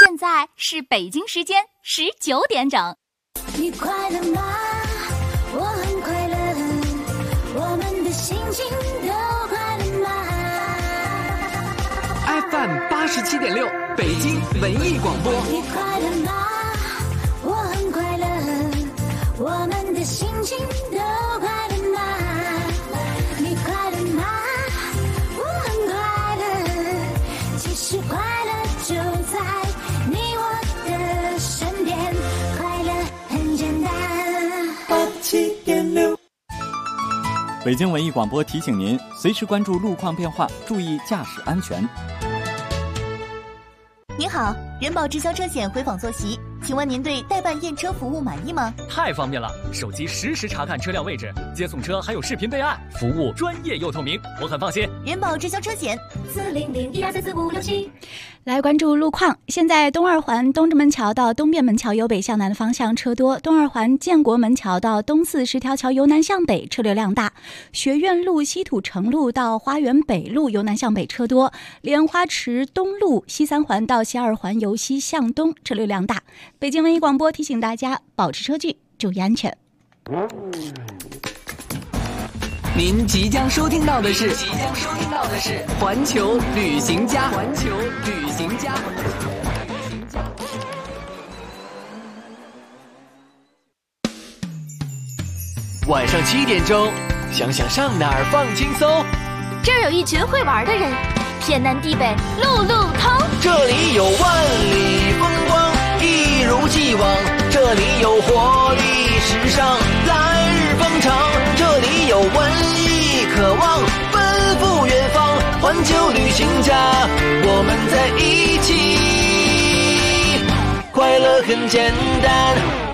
现在是北京时间19点整。 你快乐吗？我很快乐，我们的心情都快乐吗？ FM 87.6北京文艺广播。 你快乐吗？我很快乐，我们的心情都快乐吗？你快乐吗？我很快乐，其实快乐就在你我的身边，快乐很简单。87.6 北京文艺广播提醒您，随时关注路况变化，注意驾驶安全。 您好，人保直销车险回访坐席，请问您对代办验车服务满意吗？ 太方便了，手机实时查看车辆位置，接送车还有视频备案，服务专业又透明，我很放心。 人保直销车险40012344567。 来关注路况，现在东二环东直门桥到东便门桥由北向南的方向车多，东二环建国门桥到东四十条桥由南向北车流量大，学院路西土城路到花园北路由南向北车多，莲花池东路西三环到西二环由西向东车流量大。北京文艺广播提醒大家保持车距，注意安全。 您即将收听到的是环球旅行家。晚上7点钟，想想上哪儿放轻松。 这儿有一群会玩的人，天南地北路路通。 这里有万里风光，一如既往。这里有活力时尚，来日方长。这里有文艺渴望，奔赴远方。环球旅行家，我们在一起，快乐很简单。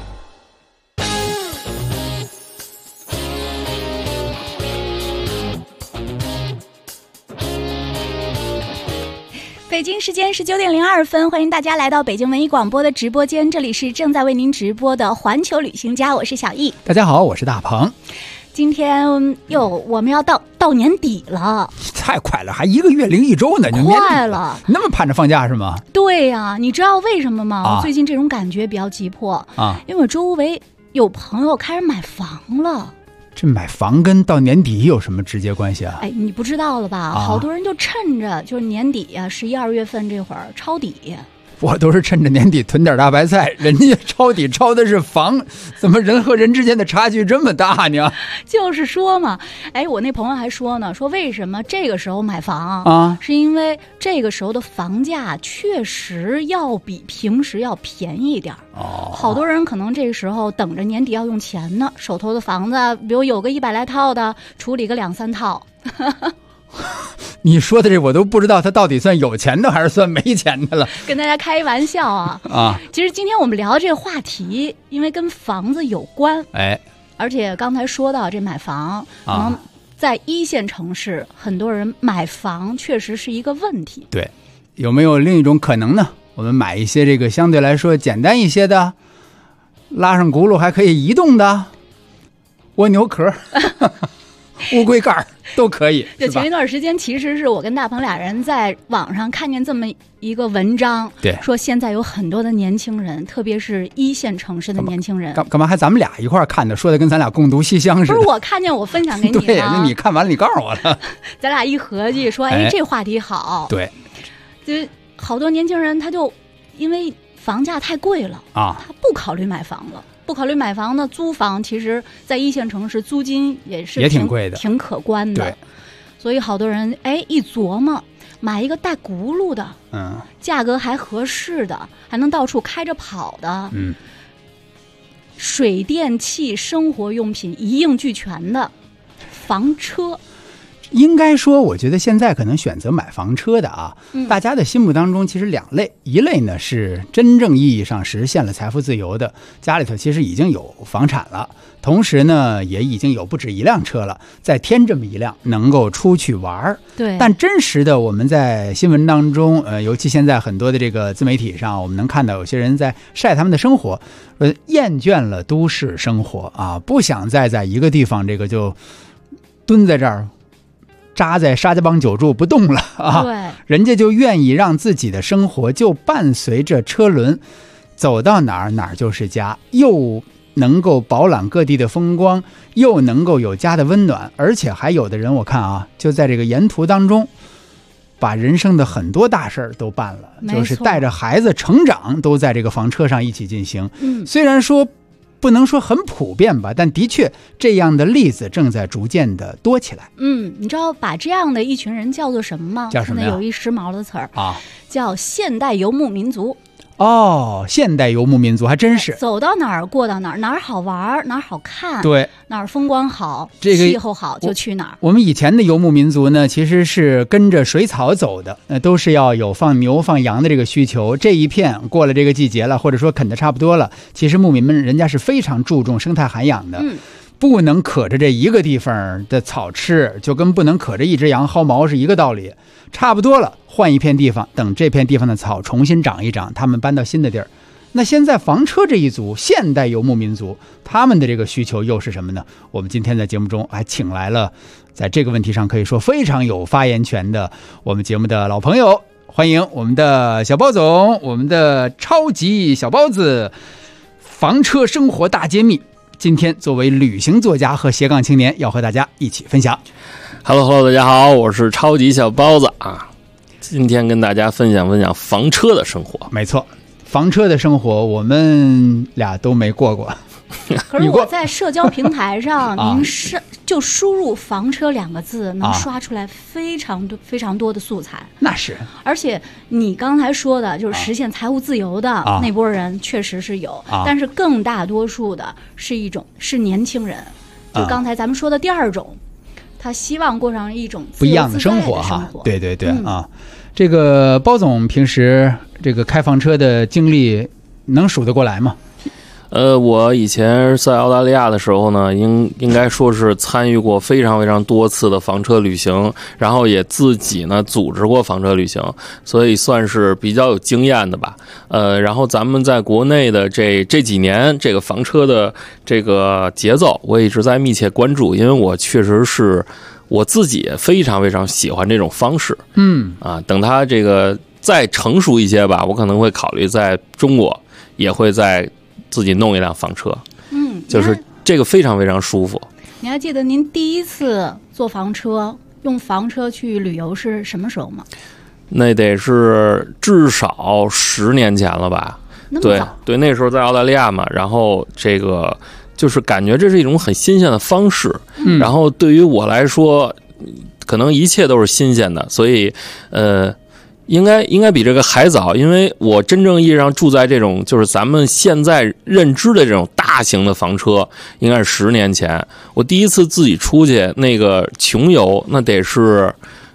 北京时间19点02分，欢迎大家来到北京文艺广播的直播间，这里是正在为您直播的环球旅行家，我是小易。 大家好，我是大鹏。 今天我们要到年底了， 太快了，还1个月零1周呢， 快了， 那么盼着放假是吗？ 对呀，你知道为什么吗？ 啊， 我最近这种感觉比较急迫啊， 因为我周围有朋友开始买房了。 这买房跟到年底有什么直接关系啊？ 哎，你不知道了吧？好多人就趁着就是年底啊，11、2月份这会儿抄底。 我都是趁着年底囤点大白菜，人家抄底抄的是房，怎么人和人之间的差距这么大呢？ 就是说嘛，哎，我那朋友还说呢，说为什么这个时候买房啊？ 是因为这个时候的房价确实要比平时要便宜一点。哦，好多人可能这个时候等着年底要用钱呢，手头的房子，比如有个100来套的，处理个2、3套。 你说的这我都不知道他到底算有钱的还是算没钱的了。 跟大家开玩笑啊。其实今天我们聊这个话题，因为跟房子有关。 哎， 而且刚才说到这买房，可能在1线城市，很多人买房确实是一个问题。 对，有没有另一种可能呢？我们买一些这个相对来说简单一些的，拉上轱辘还可以移动的蜗牛壳乌龟盖都可以。 就前一段时间，其实是我跟大鹏俩人在网上看见这么一个文章， 对， 说现在有很多的年轻人，特别是1线城市的年轻人， 干嘛还咱们俩一块看的，说的跟咱俩共读西厢似的。 不是我看见我分享给你了， 对，那你看完了你告诉我了， 咱俩一合计说，哎，这话题好。 对， 就好多年轻人他就因为房价太贵了啊，他不考虑买房了。不考虑买房呢，租房其实在1线城市租金也挺贵的，挺可观的。对，所以好多人一琢磨，买一个带轱辘的，价格还合适的，还能到处开着跑的，水电气生活用品一应俱全的房车。 应该说我觉得现在可能选择买房车的啊，大家的心目当中其实2类，一类呢是真正意义上实现了财富自由的，家里头其实已经有房产了，同时呢也已经有不止1辆车了，再添这么1辆能够出去玩。 对， 但真实的我们在新闻当中尤其现在很多的这个自媒体上，我们能看到有些人在晒他们的生活，厌倦了都市生活啊，不想再在一个地方这个就蹲在这儿扎在沙家浜久住不动了啊， 对， 人家就愿意让自己的生活就伴随着车轮走到哪儿哪儿就是家，又能够饱览各地的风光，又能够有家的温暖，而且还有的人我看啊，就在这个沿途当中把人生的很多大事儿都办了，就是带着孩子成长都在这个房车上一起进行。虽然说不能说很普遍吧，但的确这样的例子正在逐渐的多起来。 你知道把这样的一群人叫做什么吗？ 叫什么呀？ 有一时髦的词儿啊， 叫现代游牧民族。 哦，现代游牧民族还真是走到哪儿过到哪儿，哪儿好玩哪儿好看， 对， 哪儿风光好， 这个气候好就去哪儿。 我们以前的游牧民族呢，其实是跟着水草走的，都是要有放牛放羊的这个需求。这一片过了这个季节了，或者说啃得差不多了，其实牧民们人家是非常注重生态涵养的。不能可着这一个地方的草吃，就跟不能可着一只羊薅毛是一个道理。差不多了，换一片地方，等这片地方的草重新长一长，他们搬到新的地儿。那现在房车这一组现代游牧民族，他们的这个需求又是什么呢？我们今天在节目中还请来了在这个问题上可以说非常有发言权的我们节目的老朋友，欢迎我们的小包总，我们的超级小包子，房车生活大揭秘。今天作为旅行作家和斜杠青年，要和大家一起分享。 Hello， 大家好，我是超级小包子啊。今天跟大家分享房车的生活。 没错，房车的生活我们俩都没过过。 可是我在社交平台上，您就输入“房车”2个字，能刷出来非常多的素材。那是， 而且你刚才说的，就是实现财务自由的那波人，确实是有，但是更大多数的是年轻人。就刚才咱们说的第二种，他希望过上一种不一样的生活哈。对对对啊，这个包总平时这个开房车的经历能数得过来吗？ 我以前在澳大利亚的时候呢，应该说是参与过非常多次的房车旅行，然后也自己呢组织过房车旅行，所以算是比较有经验的吧。然后咱们在国内的这几年，这个房车的这个节奏，我一直在密切关注，因为我确实是我自己也非常喜欢这种方式。等它这个再成熟一些吧，我可能会考虑在中国也会在自己弄一辆房车，就是这个非常舒服。 你还记得您第一次坐房车，用房车去旅游是什么时候吗？ 那得是至少10年前了吧？ 那么早？ 对，那时候在澳大利亚嘛，然后这个就是感觉这是一种很新鲜的方式，然后对于我来说，可能一切都是新鲜的，所以应该比这个还早，因为我真正意义上住在这种就是咱们现在认知的这种大型的房车，应该是10年前。我第一次自己出去那个穷游，那得是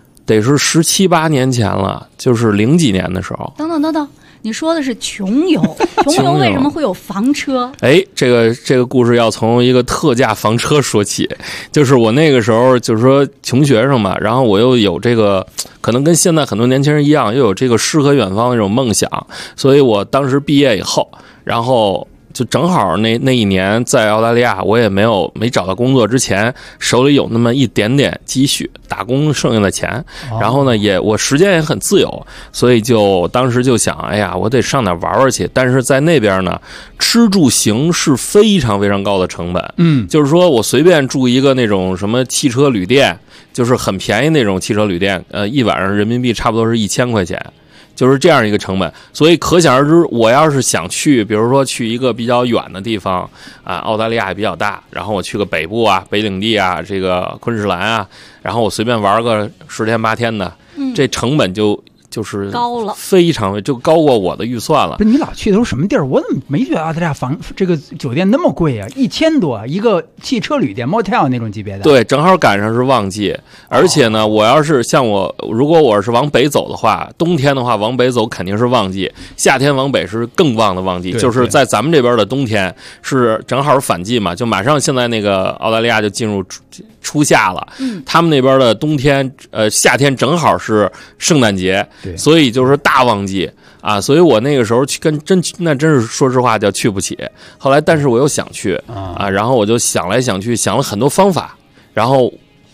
17、18年前了，就是00几年的时候。 等等，你说的是穷游，穷游为什么会有房车？ 这个故事要从一个特价房车说起。就是我那个时候就是说穷学生嘛，然后我又有这个可能跟现在很多年轻人一样，又有这个诗和远方的这种梦想，所以我当时毕业以后，然后就正好那一年在澳大利亚，我也没找到工作之前，手里有那么一点点积蓄，打工剩下的钱，然后呢我时间也很自由，所以就当时就想，哎呀，我得上哪玩去。但是在那边呢，吃住行是非常高的成本，就是说我随便住一个那种什么汽车旅店，就是很便宜那种汽车旅店，一晚上人民币差不多是1000块钱。就是这样一个成本，所以可想而知，我要是想去，比如说去一个比较远的地方啊，澳大利亚也比较大，然后我去个北部啊、北领地啊、这个昆士兰啊，然后我随便玩个10天8天的，这成本就是高了， 非常就高过我的预算了。 不是你老去的都什么地儿？我怎么没觉得澳大利亚这个酒店那么贵啊？1000多一个汽车旅店 motel 那种级别的。 对，正好赶上是旺季，而且呢，我要是如果我是往北走的话，冬天的话往北走肯定是旺季，夏天往北是更旺的旺季。就是在咱们这边的冬天是正好是反季嘛，就马上现在那个澳大利亚就进入初夏了，他们那边的冬天夏天正好是圣诞节。所以就是大旺季啊，所以我那个时候那真是说实话叫去不起。后来但是我又想去啊，然后我就想来想去，想了很多方法，然后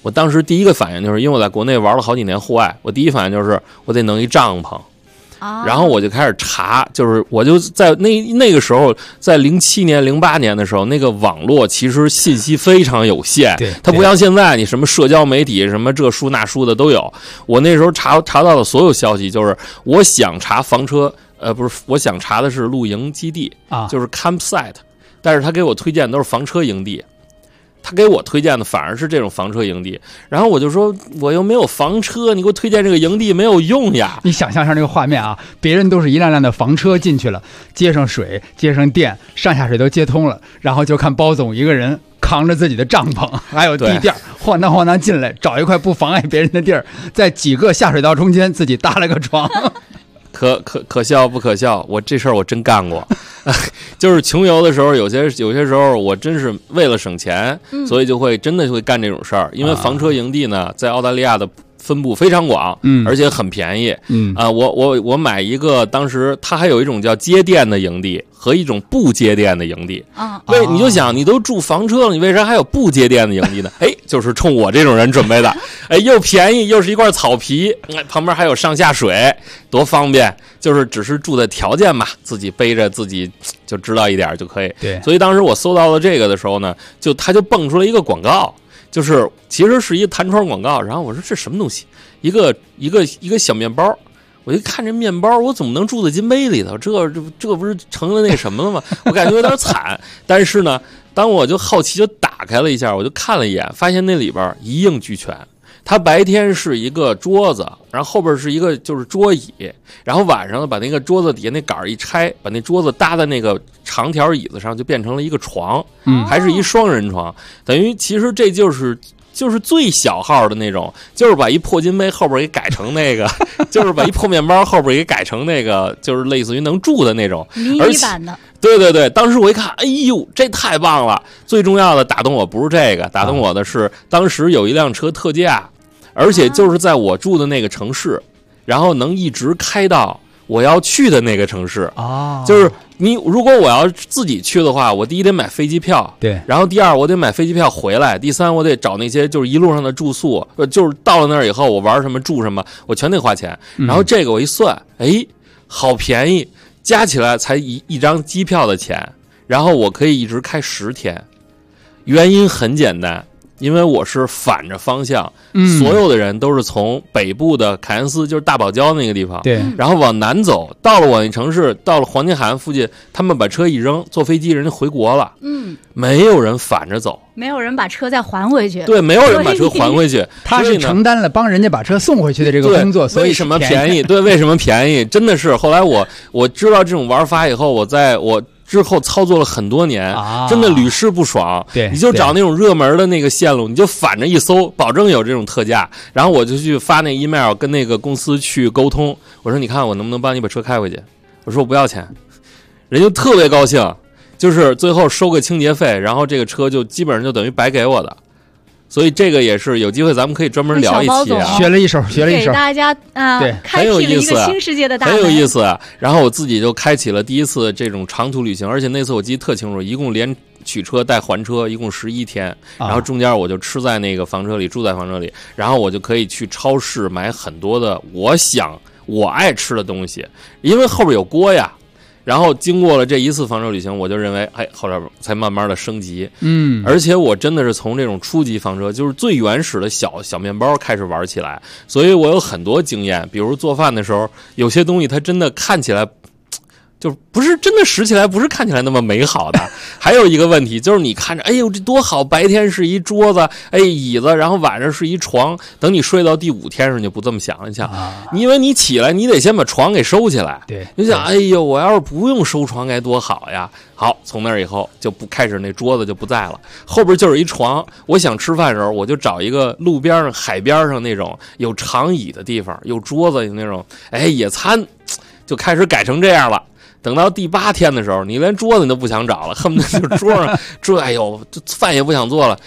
我当时第一个反应就是，因为我在国内玩了好几年户外，我第一反应就是我得弄一帐篷。然后我就开始查，就是我就在那个时候，在07年、08年的时候，那个网络其实信息非常有限，它不像现在你什么社交媒体什么这书那书的都有。我那时候查到的所有消息，就是我想查房车，不是，我想查的是露营基地啊，就是 campsite， 但是他给我推荐都是房车营地。他给我推荐的反而是这种房车营地，然后我就说我又没有房车，你给我推荐这个营地没有用呀。 你想象一下这个画面啊，别人都是一辆辆的房车进去了，接上水，接上电，上下水都接通了，然后就看包总一个人扛着自己的帐篷还有地垫，晃荡晃荡进来，找一块不妨碍别人的地儿，在几个下水道中间自己搭了个床。 可笑不可笑？我这事儿我真干过，就是穷游的时候，有些时候我真是为了省钱，所以就会真的会干这种事儿。因为房车营地呢，在澳大利亚的分布非常广，而且很便宜。我买一个，当时它还有一种叫接电的营地和一种不接电的营地。你就想，你都住房车了，你为啥还有不接电的营地呢？就是冲我这种人准备的。又便宜，又是一块草皮，旁边还有上下水，多方便。就是只是住的条件嘛，自己背着自己就知道一点就可以。 对， 所以当时我搜到了这个的时候呢，它就蹦出了一个广告。就是其实是一个弹窗广告，然后我说这什么东西？一个小面包，我一看这面包，我怎么能住在金杯里头？这不是成了那什么了吗？我感觉有点惨。但是呢，当我就好奇就打开了一下，我就看了一眼，发现那里边一应俱全。它白天是一个桌子，然后后边是一个就是桌椅，然后晚上呢把那个桌子底下那杆一拆，把那桌子搭在那个长条椅子上，就变成了一个床，还是一双人床。等于其实这就是最小号的那种，就是把一破金杯后边给改成那个，就是把一破面包后边给改成那个，就是类似于能住的那种迷你版的。 对，当时我一看，哎呦，这太棒了！最重要的打动我不是这个，打动我的是当时有一辆车特价。而且就是在我住的那个城市，然后能一直开到我要去的那个城市。就是如果我要自己去的话，我第一得买飞机票， 对， 然后第二我得买飞机票回来，第三我得找那些就是一路上的住宿，就是到了那儿以后我玩什么住什么，我全得花钱。然后这个我一算，好便宜，加起来才一张机票的钱，然后我可以一直开10天。原因很简单。因为我是反着方向，所有的人都是从北部的凯恩斯，就是大堡礁那个地方， 对， 然后往南走，到了我那城市，到了黄金海岸附近，他们把车一扔，坐飞机人家回国了，没有人反着走， 没有人把车再还回去， 对，没有人把车还回去， 他是承担了帮人家把车送回去的这个工作，所以为什么便宜？对，为什么便宜？真的是后来我知道这种玩法以后，我之后操作了很多年，真的屡试不爽。 对， 你就找那种热门的那个线路，你就反着一搜，保证有这种特价。然后我就去发那 email 跟那个公司去沟通，我说你看我能不能帮你把车开回去？我说我不要钱，人就特别高兴，就是最后收个清洁费，然后这个车就基本上就等于白给我的。所以这个也是有机会，咱们可以专门聊一期啊。 学了一手， 给大家对， 开辟了一个新世界的大门， 很有意思。然后我自己就开启了第一次这种长途旅行，而且那次我记得特清楚，一共连取车带还车，一共11天。然后中间我就吃在那个房车里，住在房车里，然后我就可以去超市买很多的我爱吃的东西，因为后边有锅呀。然后经过了这一次房车旅行，我就认为，后来才慢慢的升级，而且我真的是从这种初级房车，就是最原始的小面包开始玩起来，所以我有很多经验，比如做饭的时候，有些东西它真的看起来就不是真的拾起来不是看起来那么美好的。还有一个问题就是你看着，哎呦这多好，白天是一桌子，椅子，然后晚上是一床，等你睡到第5天时你就不这么想了。你想，因为你起来你得先把床给收起来， 对， 你想，哎呦我要是不用收床该多好呀。好，从那以后就不开始那桌子就不在了，后边就是一床。我想吃饭的时候，我就找一个路边上、海边上那种有长椅的地方，有桌子，有那种野餐，就开始改成这样了。等到第8天的时候，你连桌子你都不想找了，恨不得就桌上哎呦，这饭也不想做了。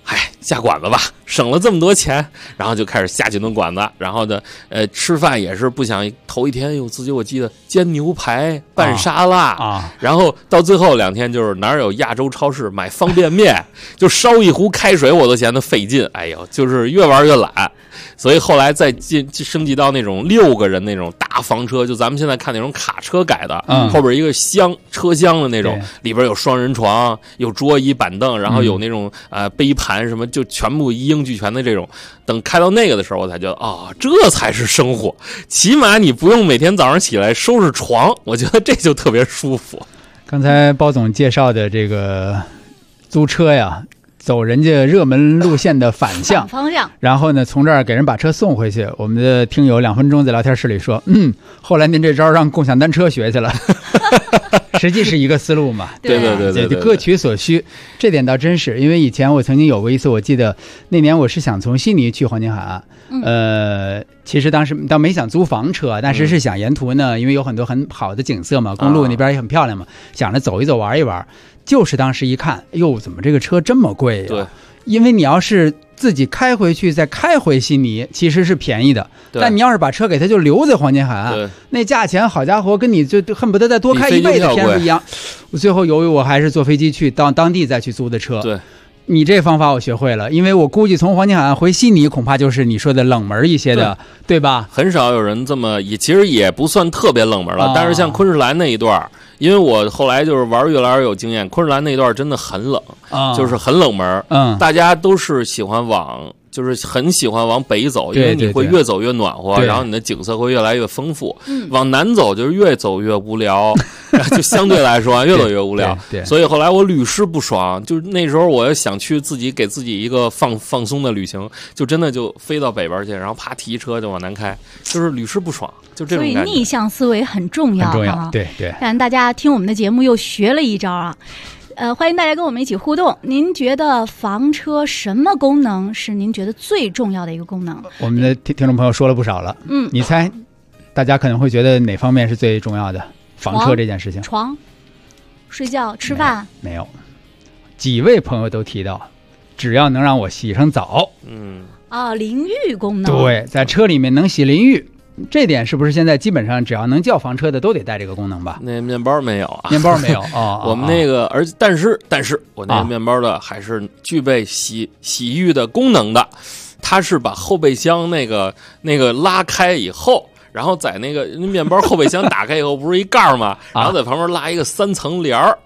下馆子吧，省了这么多钱，然后就开始下几顿馆子，然后呢，吃饭也是不想头一天我记得煎牛排拌沙拉啊， 然后到最后2天就是哪有亚洲超市买方便面，就烧一壶开水我都嫌得费劲，哎呦，就是越玩越懒。所以后来再升级到那种6个人那种大房车，就咱们现在看那种卡车改的，后边一个车厢的那种，里边有双人床，有桌椅板凳，然后有那种杯盘什么，就全部一应俱全的这种。等开到那个的时候，我才觉得这才是生活，起码你不用每天早上起来收拾床，我觉得这就特别舒服。 刚才包总介绍的这个租车呀，走人家热门路线的反方向， 然后呢，从这儿给人把车送回去。我们的听友2分钟在聊天室里说，后来您这招让共享单车学去了，实际是一个思路嘛。 对， 各取所需，这点倒真是。因为以前我曾经有过一次，我记得那年我是想从悉尼去黄金海岸，其实当时倒没想租房车，但是想沿途呢，因为有很多很好的景色嘛，公路那边也很漂亮嘛，想着走一走玩一玩。就是当时一看，哟，怎么这个车这么贵呀？ 对， 因为你要是自己开回去再开回悉尼，其实是便宜的。但你要是把车给他就留在黄金海岸，那价钱好家伙，跟你就恨不得再多开1倍的天数一样。我最后由于我还是坐飞机去到当地再去租的车。 对。 你这方法我学会了，因为我估计从黄金海岸回悉尼恐怕就是你说的冷门一些的， 对吧？ 很少有人这么其实也不算特别冷门了，但是像昆士兰那一段，因为我后来就是玩越来越有经验，昆士兰那一段真的很冷，就是很冷门，大家都是喜欢就是很喜欢往北走，因为你会越走越暖和，然后你的景色会越来越丰富。往南走就是越走越无聊，就相对来说越走越无聊。所以后来我屡试不爽，就是那时候我想去给自己一个放松的旅行，就真的就飞到北边去，然后啪提车就往南开，就是屡试不爽，就这种感觉。 所以逆向思维很重要， 很重要。对。 看大家听我们的节目又学了一招啊。欢迎大家跟我们一起互动。您觉得房车什么功能是您觉得最重要的一个功能？ 我们的听众朋友说了不少了，你猜，大家可能会觉得哪方面是最重要的？房车这件事情， 床、睡觉、吃饭， 没有。几位朋友都提到，只要能让我洗上澡， 淋浴功能， 对，在车里面能洗淋浴。这点是不是现在基本上只要能叫房车的都得带这个功能吧？ 那面包没有啊？ 面包没有我们那个，但是我那个面包的还是具备洗浴的功能的，它是把后备箱那个拉开以后。然后在那个面包后备箱打开以后，不是一盖吗？然后在旁边拉一个3层帘儿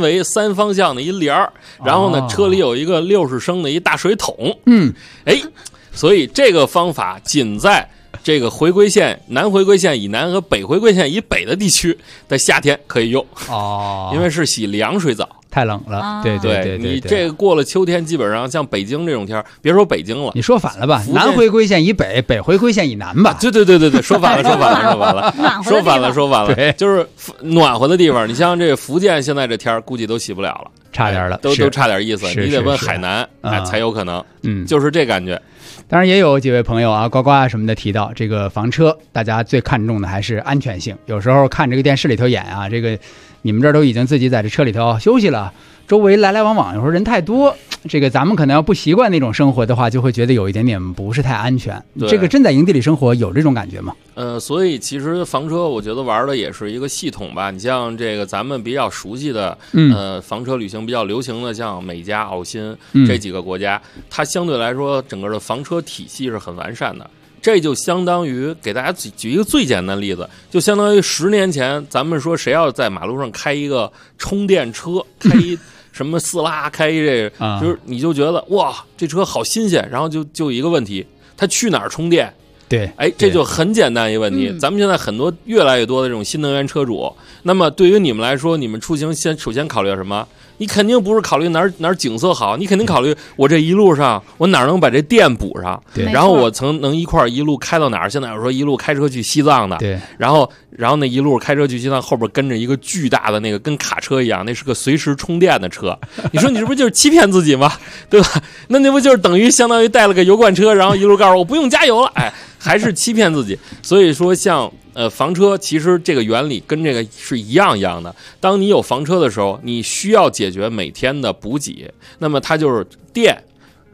，3方向的一帘儿。然后呢，车里有一个60升的一大水桶。所以这个方法仅在这个回归线南回归线以南和北回归线以北的地区的夏天可以用因为是洗凉水澡。 太冷了，对， 你这个过了秋天，基本上像北京这种天，别说北京了， 你说反了吧？南回归线以北，北回归线以南吧？ 对，说反了，就是暖和的地方。你像这福建现在这天估计都洗不了了， 差点了， 都差点意思。你得问海南才有可能，就是这感觉。 当然也有几位朋友啊，呱呱什么的提到这个房车，大家最看重的还是安全性。有时候看这个电视里头演啊，这个你们这儿都已经自己在这车里头休息了，周围来来往往，有时候人太多，这个咱们可能要不习惯那种生活的话，就会觉得有一点点不是太安全。这个真在营地里生活有这种感觉吗？ 所以其实房车我觉得玩的也是一个系统吧。你像这个咱们比较熟悉的房车旅行比较流行的，像美加、澳新这几个国家，它相对来说整个的房车体系是很完善的。这就相当于给大家举一个最简单的例子，就相当于10年前咱们说谁要在马路上开一个充电车，开一什么4拉，开一这个，就是你就觉得哇，这车好新鲜，然后就一个问题，它去哪儿充电？ 对， 这就很简单一个问题。咱们现在很多越来越多的这种新能源车主，那么对于你们来说，你们出行首先考虑什么？你肯定不是考虑哪儿景色好，你肯定考虑我这一路上我哪儿能把这电补上，然后我能一块一路开到哪儿。现在有说一路开车去西藏的， 对， 然后那一路开车去西藏，后边跟着一个巨大的那个跟卡车一样，那是个随时充电的车。你说你这不就是欺骗自己吗？对吧？那不就是相当于带了个油罐车，然后一路告诉我不用加油了，还是欺骗自己。所以说像房车其实这个原理跟这个是一样的。当你有房车的时候，你需要解决每天的补给，那么它就是电、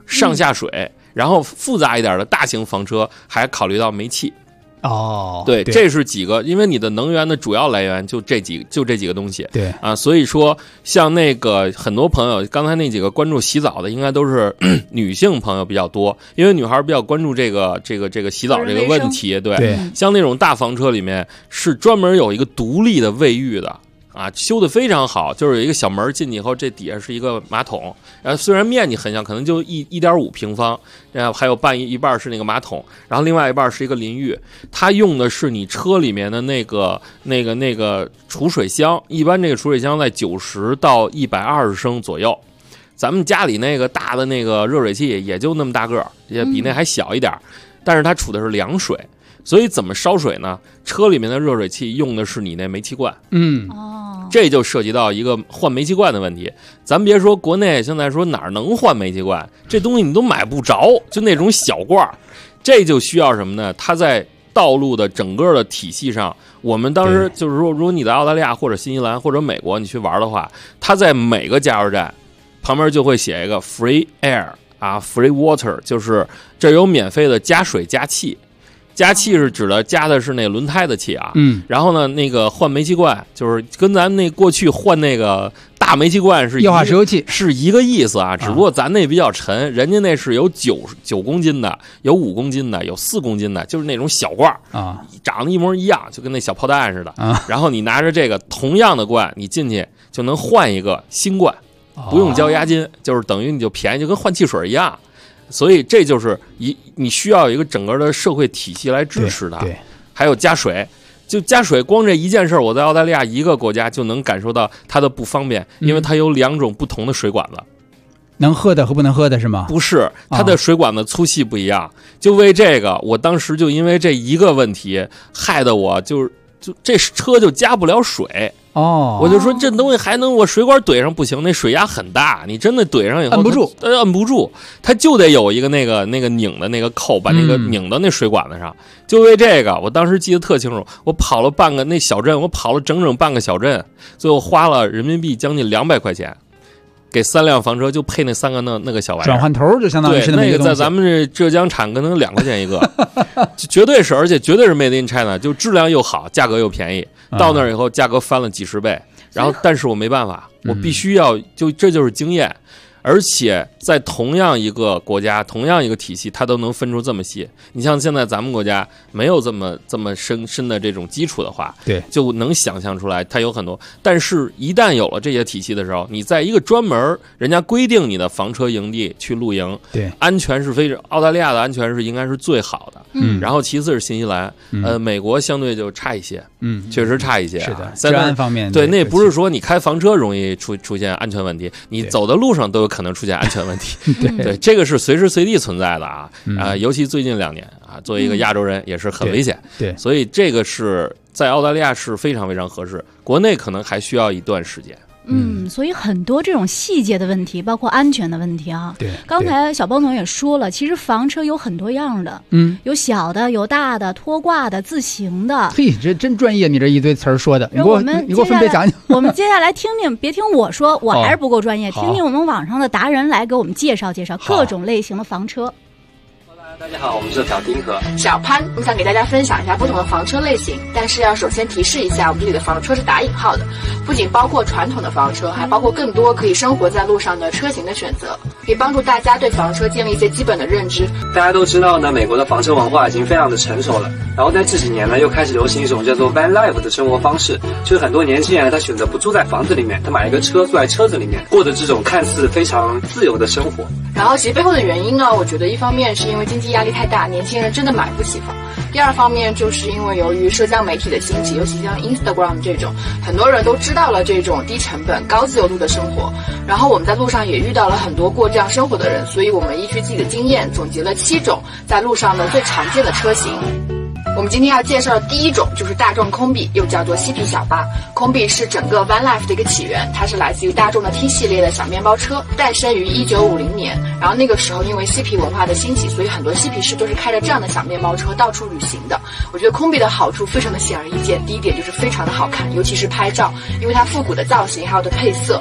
上下水，然后复杂一点的大型房车还考虑到煤气。对，这是几个，因为你的能源的主要来源就这几个东西。 对啊，所以说像那个很多朋友刚才那几个关注洗澡的，应该都是女性朋友比较多，因为女孩比较关注这个洗澡这个问题。对，像那种大房车里面是专门有一个独立的卫浴的。啊，修得非常好，就是有一个小门进去以后，这底下是一个马桶，然后虽然面积很小，可能就1.5平方，然后还有一半是那个马桶，然后另外一半是一个淋浴。它用的是你车里面的那个储水箱，一般这个储水箱在90到120升左右。咱们家里那个大的那个热水器也就那么大个，也比那还小一点，但是它储的是凉水。所以怎么烧水呢？车里面的热水器用的是你那煤气罐。这就涉及到一个换煤气罐的问题。咱别说国内现在说哪儿能换煤气罐，这东西你都买不着，就那种小罐。这就需要什么呢？它在道路的整个的体系上，我们当时就是说，如果你在澳大利亚或者新西兰或者美国你去玩的话，它在每个加油站旁边就会写一个 free air 啊 free water， 就是这有免费的加水加气。加气是指的加的是那轮胎的气啊，然后呢，那个换煤气罐就是跟咱那过去换那个大煤气罐是液化石油气是一个意思啊，只不过咱那比较沉，人家那是有9公斤的，有5公斤的，有4公斤的，就是那种小罐啊，长得一模一样，就跟那小炮弹似的啊。然后你拿着这个同样的罐，你进去就能换一个新罐，不用交押金，就是等于你就便宜，就跟换汽水一样。所以这就是你需要一个整个的社会体系来支持的。对，还有加水，就加水，光这一件事，我在澳大利亚一个国家就能感受到它的不方便，因为它有2种不同的水管子， 能喝的和不能喝的是吗？ 不是，它的水管子粗细不一样。就为这个，我当时就因为这一个问题，害得我就这车就加不了水。我就说这东西还能我水管怼上不行，那水压很大，你真的怼上以后摁不住，它就得有一个那个拧的那个扣，把那个拧到那水管子上。就为这个，我当时记得特清楚，我跑了半个那小镇，我跑了整整半个小镇，最后花了人民币将近200块钱。给3辆房车就配那3个那个小玩意儿， 转换头就相当于是那个在咱们这浙江产可能2块钱一个，绝对是，而且绝对是 Made in China， 就质量又好，价格又便宜。到那儿以后，价格翻了几10倍。然后，但是我没办法，我必须要这就是经验。而且在同样一个国家、同样一个体系，它都能分出这么细。你像现在咱们国家没有这么深的这种基础的话，对，就能想象出来它有很多。但是，一旦有了这些体系的时候，你在一个专门人家规定你的房车营地去露营，对，安全是非常，澳大利亚的安全是应该是最好的。然后其次是新西兰，美国相对就差一些，确实差一些。是的，治安方面，对，那不是说你开房车容易出现安全问题，你走的路上都有可能出现安全问题。对，这个是随时随地存在的啊，尤其最近2年啊，作为一个亚洲人也是很危险。对，所以这个是在澳大利亚是非常非常合适，国内可能还需要一段时间。 所以很多这种细节的问题，包括安全的问题啊。对，刚才小包总也说了，其实房车有很多样的，有小的，有大的，拖挂的，自行的。嘿，这真专业，你这一堆词儿说的，你给我分别讲讲。我们接下来听听，别听我说，我还是不够专业，听听我们网上的达人来给我们介绍介绍各种类型的房车。 大家好，我们是小丁和小潘，我们想给大家分享一下不同的房车类型，但是要首先提示一下，我们这里的房车是打引号的，不仅包括传统的房车，还包括更多可以生活在路上的车型的选择，可以帮助大家对房车建立一些基本的认知。 大家都知道呢，美国的房车文化已经非常的成熟了，然后在这几年呢，又开始流行一种叫做 van life 的生活方式，就是很多年轻人他选择不住在房子里面，他买一个车，住在车子里面，过着这种看似非常自由的生活。 然后其实背后的原因呢，我觉得一方面是因为经济压力太大，年轻人真的买不起房。第二方面就是因为由于社交媒体的兴起，尤其像 Instagram 这种，很多人都知道了这种低成本、高自由度的生活。然后我们在路上也遇到了很多过这样生活的人，所以我们依据自己的经验，总结了7种在路上的最常见的车型。我们今天要介绍的第一种就是大众空比，又叫做嬉皮小巴。空比是整个 van life 的一个起源，它是来自于大众的 T 系列的小面包车，诞生于1950年。然后那个时候因为嬉皮文化的兴起，所以很多嬉皮士都是开着这样的小面包车到处旅行的。我觉得空比的好处非常的显而易见，第一点就是非常的好看，尤其是拍照，因为它复古的造型还有的配色。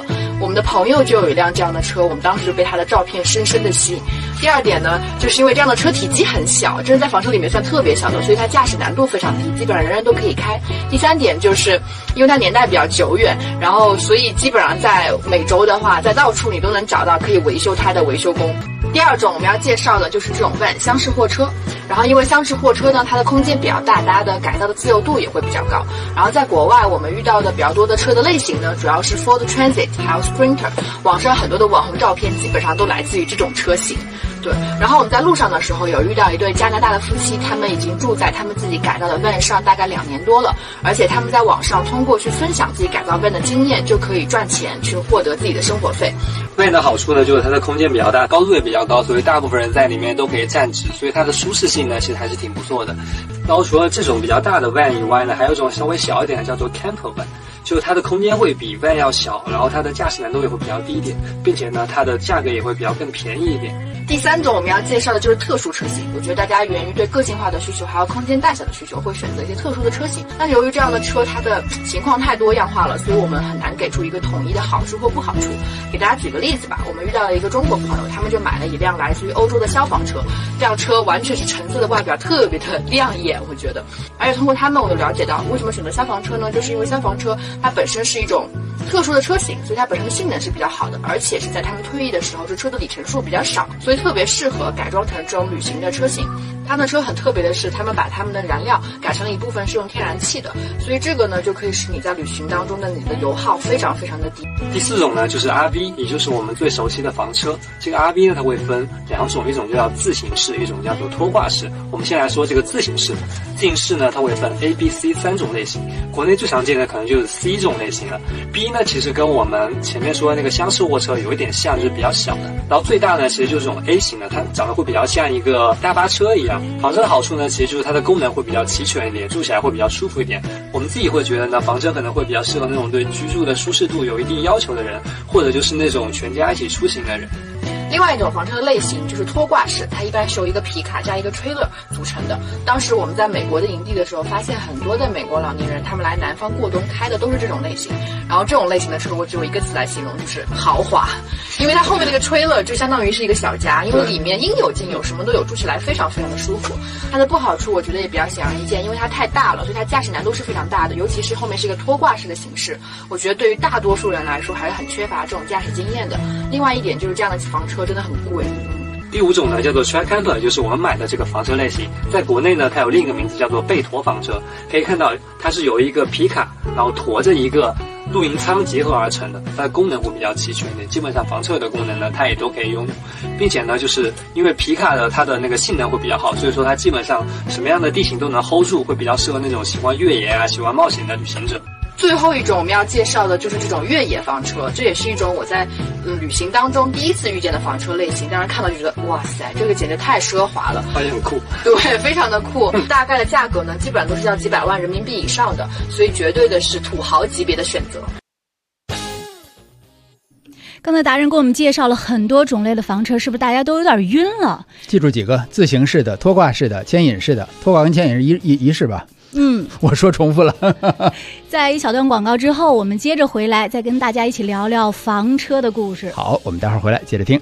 我们的朋友就有一辆这样的车，我们当时就被他的照片深深的吸引。第二点呢，就是因为这样的车体积很小，真的在房车里面算特别小的，所以它驾驶难度非常低，基本上人人都可以开。第三点就是因为它年代比较久远，然后所以基本上在美洲的话，在到处你都能找到可以维修它的维修工。第二种我们要介绍的就是这种 van 厢式货车，然后因为厢式货车呢，它的空间比较大，大家的改造的自由度也会比较高。然后在国外我们遇到的比较多的车的类型呢，主要是 Ford Transit 还有 Sprinter， 网上很多的网红照片基本上都来自于这种车型。对，然后我们在路上的时候有遇到一对加拿大的夫妻，他们已经住在他们自己改造的 van 上大概2年多了，而且他们在网上通过去分享自己改造 van 的经验，就可以赚钱去获得自己的生活费。 van 的好处呢，就是它的空间比较大，高度也比较高，所以大部分人在里面都可以站直，所以它的舒适性呢其实还是挺不错的。然后除了这种比较大的 van 以外呢，还有一种稍微小一点的叫做 camper van， 就是它的空间会比 van 要小，然后它的驾驶难度也会比较低一点，并且呢它的价格也会比较更便宜一点。 第三种我们要介绍的就是特殊车型，我觉得大家源于对个性化的需求还有空间大小的需求，会选择一些特殊的车型。但由于这样的车它的情况太多样化了，所以我们很难给出一个统一的好处或不好处。给大家举个例子吧，我们遇到了一个中国朋友，他们就买了一辆来自于欧洲的消防车，这辆车完全是橙色的外表，特别的亮眼，我觉得。而且通过他们我就了解到，为什么选择消防车呢？就是因为消防车它本身是一种特殊的车型，所以它本身的性能是比较好的，而且是在他们退役的时候，这车的里程数比较少，所以特别适合改装成这种旅行的车型。他们的车很特别的是，他们把他们的燃料改成了一部分是用天然气的，所以这个呢就可以使你在旅行当中的你的油耗非常非常的低。 第四种呢就是 RV， 也就是我们最熟悉的房车。这个 RV 呢它会分2种，一种就叫自行式，一种叫做拖挂式。我们先来说这个自行式。自行式呢它会分 A、B、C 3种类型，国内最常见的可能就是 C 种类型了。B 呢其实跟我们前面说的那个厢式货车有一点像，就是比较小的。然后最大呢其实就是这种 A 型的，它长得会比较像一个大巴车一样。房车的好处呢其实就是它的功能会比较齐全一点，住起来会比较舒服一点。我们自己会觉得呢，房车可能会比较适合那种对居住的舒适度有一定要求的人，或者就是那种全家一起出行的人。 另外一种房车的类型就是拖挂式，它一般是由一个皮卡加一个 trailer 组成的。当时我们在美国的营地的时候，发现很多的美国老年人他们来南方过冬开的都是这种类型。然后这种类型的车我只有一个词来形容，就是豪华。因为它后面那个 trailer 就相当于是一个小家，因为里面应有尽有，什么都有，住起来非常非常的舒服。它的不好处我觉得也比较显而易见，因为它太大了，所以它驾驶难度是非常大的，尤其是后面是一个拖挂式的形式，我觉得对于大多数人来说还是很缺乏这种驾驶经验的。另外一点就是这样的房车真的很贵。 第5种呢叫做 track camper， 就是我们买的这个房车类型。在国内呢它有另一个名字叫做背驮房车，可以看到它是由一个皮卡然后驮着一个露营舱结合而成的，它的功能会比较齐全一点，基本上房车的功能呢它也都可以拥有，并且呢就是因为皮卡的它的那个性能会比较好，所以说它基本上什么样的地形都能 hold 住，会比较适合那种喜欢越野啊喜欢冒险的旅行者。 最后一种我们要介绍的就是这种越野房车，这也是一种我在旅行当中第一次遇见的房车类型。当然看到就觉得哇塞，这个简直太奢华了， 而且很酷。 对，非常的酷。大概的价格呢基本上都是要几百万人民币以上的，所以绝对的是土豪级别的选择。 刚才达人给我们介绍了很多种类的房车，是不是大家都有点晕了？ 记住几个：自行式的、拖挂式的、牵引式的。拖挂跟牵引是一式吧？我说重复了。 在一小段广告之后，我们接着回来，再跟大家一起聊聊房车的故事。 好，我们待会儿回来接着听。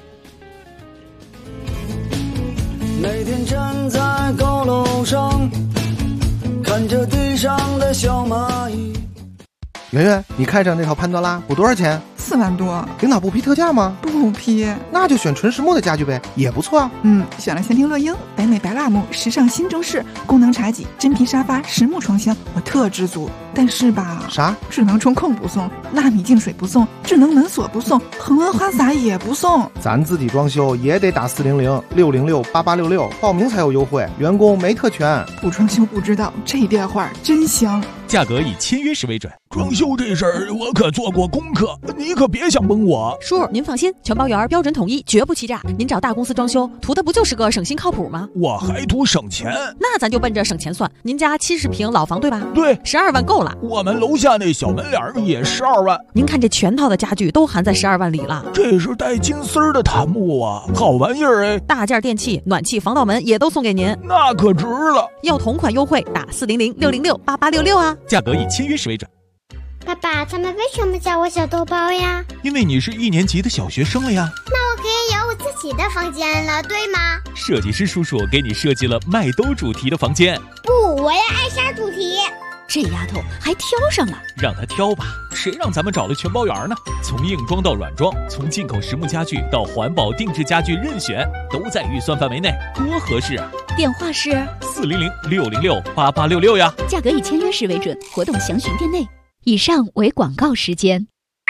那天站在高楼上，看着地上的小蚂蚁。 圆圆，你看上那套潘多拉补多少钱 ？4万多。 领导不批特价吗？ 不批。 那就选纯实木的家具呗，也不错啊。 选了仙庭乐英、北美白蜡木、时尚新中式、功能茶几、真皮沙发、实木床箱，我特知足。但是吧， 啥？ 智能中控不送，纳米净水不送，智能门锁不送，恒温花洒也不送。 咱自己装修也得打400-606-8866报名才有优惠，员工没特权。 不装修不知道，这电话真香。 价格以签约时为准。装修这事儿我可做过功课，你可别想蒙我。 叔，您放心，全包圆标准统一，绝不欺诈。您找大公司装修，图的不就是个省心靠谱吗？ 我还图省钱。 那咱就奔着省钱算。您家70平老房对吧？ 对 ，12万够了。 我们楼下那小门脸也12万。 您看这全套的家具都含在12万里了。 这是带金丝儿的檀木啊，好玩意儿哎！ 大件电器、暖气、防盗门也都送给您， 那可值了。 要同款优惠，打400-606-8866啊。 价格以签约时为准。 爸爸，他们为什么叫我小豆包呀？ 因为你是1年级的小学生了呀。 那我可以有我自己的房间了，对吗？ 设计师叔叔给你设计了麦兜主题的房间。 不，我要艾莎主题。 这丫头还挑上了， 让她挑吧，谁让咱们找了全包圆呢？从硬装到软装，从进口实木家具到环保定制家具，任选都在预算范围内，多合适啊！ 电话是 400-606-8866呀， 价格以签约时为准，活动详询店内。以上为广告时间。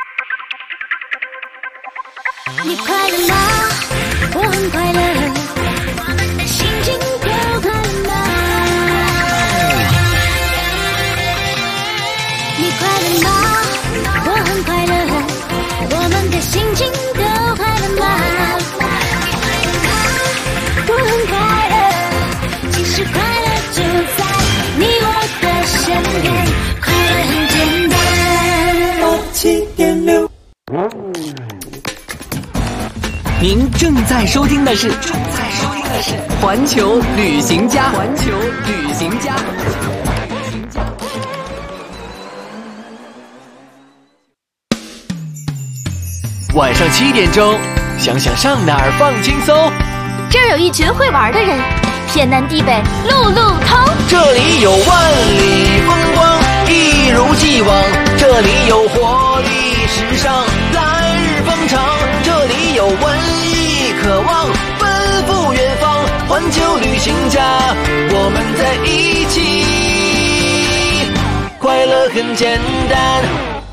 你快乐吗？我很快乐，我们的心情都快乐吗？你快乐吗？我很快乐，我们的心情都快乐吗？我很快乐，其实快乐就在你我的身边，快乐很简单。 您正在收听的是环球旅行家。环球旅行家。晚上7点钟，想想上哪儿放轻松。 这儿有一群会玩的人，天南地北路路通。 这里有万里风光，一如既往。这里有活力时尚，来日方长。这里有文艺渴望，奔赴远方。环球旅行家，我们在一起，快乐很简单。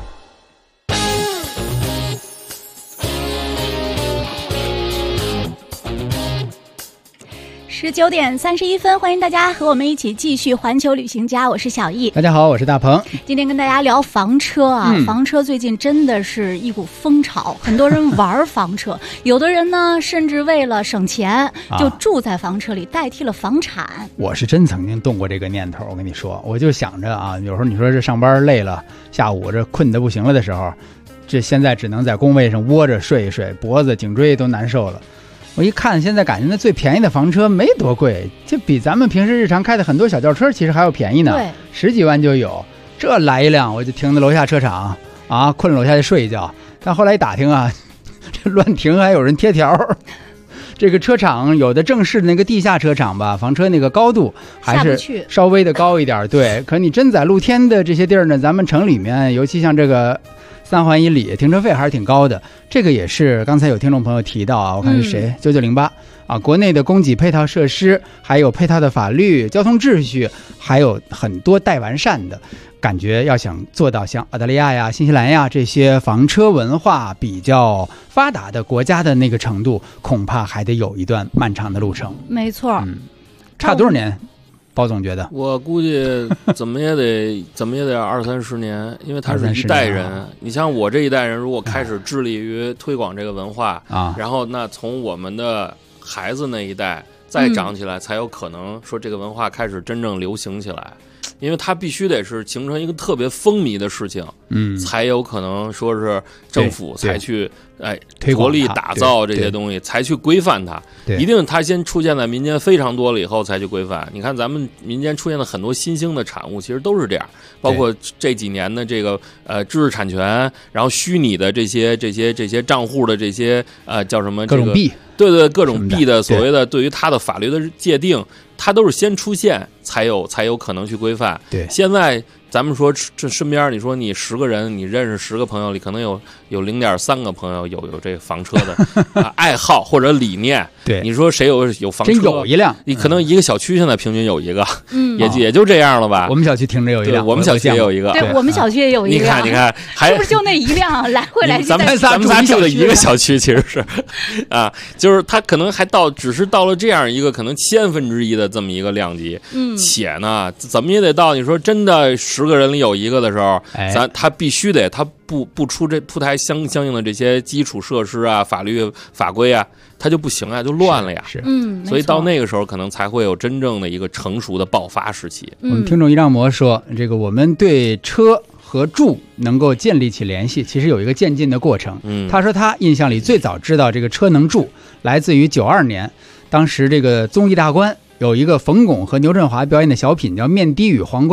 19点31分，欢迎大家和我们一起继续环球旅行家，我是小易。 大家好，我是大鹏。 今天跟大家聊房车啊，房车最近真的是一股风潮，很多人玩房车，有的人呢甚至为了省钱就住在房车里，代替了房产。 我是真曾经动过这个念头，我跟你说，我就想着啊，有时候你说这上班累了，下午这困得不行了的时候，这现在只能在工位上窝着睡一睡，脖子颈椎都难受了。我一看，现在感觉那最便宜的房车没多贵，就比咱们平时日常开的很多小轿车其实还要便宜呢，10几万就有。这来一辆，我就停在楼下车场啊，困了楼下就睡一觉。但后来一打听啊，这乱停还有人贴条。这个车场有的正式的那个地下车场吧，房车那个高度还是稍微的高一点，对。可你真在露天的这些地儿呢，咱们城里面，尤其像这个3环以里，停车费还是挺高的。这个也是刚才有听众朋友提到啊，我看是谁，9908啊，国内的供给配套设施，还有配套的法律、交通秩序，还有很多待完善的。感觉要想做到像澳大利亚呀、新西兰呀这些房车文化比较发达的国家的那个程度，恐怕还得有一段漫长的路程。 没错， 差多少年？包总觉得， 我估计怎么也得20-30年，因为他是一代人。你像我这一代人，如果开始致力于推广这个文化啊，然后那从我们的孩子那一代再长起来，才有可能说这个文化开始真正流行起来。因为它必须得是形成一个特别风靡的事情，才有可能说是政府才去着力打造这些东西，才去规范它。一定它先出现在民间非常多了以后才去规范。你看咱们民间出现了很多新兴的产物，其实都是这样，包括这几年的这个知识产权，然后虚拟的这些账户的这些叫什么各种币， 对各种币的所谓的对于它的法律的界定。它都是先出现才有可能去规范。 对， 现在咱们说这身边，你说你10个人，你认识10个朋友里，可能有0.3个朋友有这个房车的爱好或者理念。 对， 你说谁有房车？ 真有一辆， 你可能一个小区现在平均有一个，也就这样了吧。 我们小区停着有一辆， 我们小区也有一个， 对，我们小区也有一辆。 你看， 是不是就那一辆来回来？ 咱们仨住的一个小区，其实是啊，就是他可能还只是到了这样一个可能1/1000的这么一个量级，且呢，怎么也得到你说真的10个人里有一个的时候，他必须得他不出铺台相应的这些基础设施啊、法律法规啊，它就不行啊，就乱了呀。 是， 所以到那个时候可能才会有真正的一个成熟的爆发时期。 我们听众一让魔说，这个我们对车和住能够建立起联系，其实有一个渐进的过程。他说他印象里最早知道这个车能住，来自于92年，当时这个综艺大观有一个冯巩和牛振华表演的小品叫《面的与皇冠》。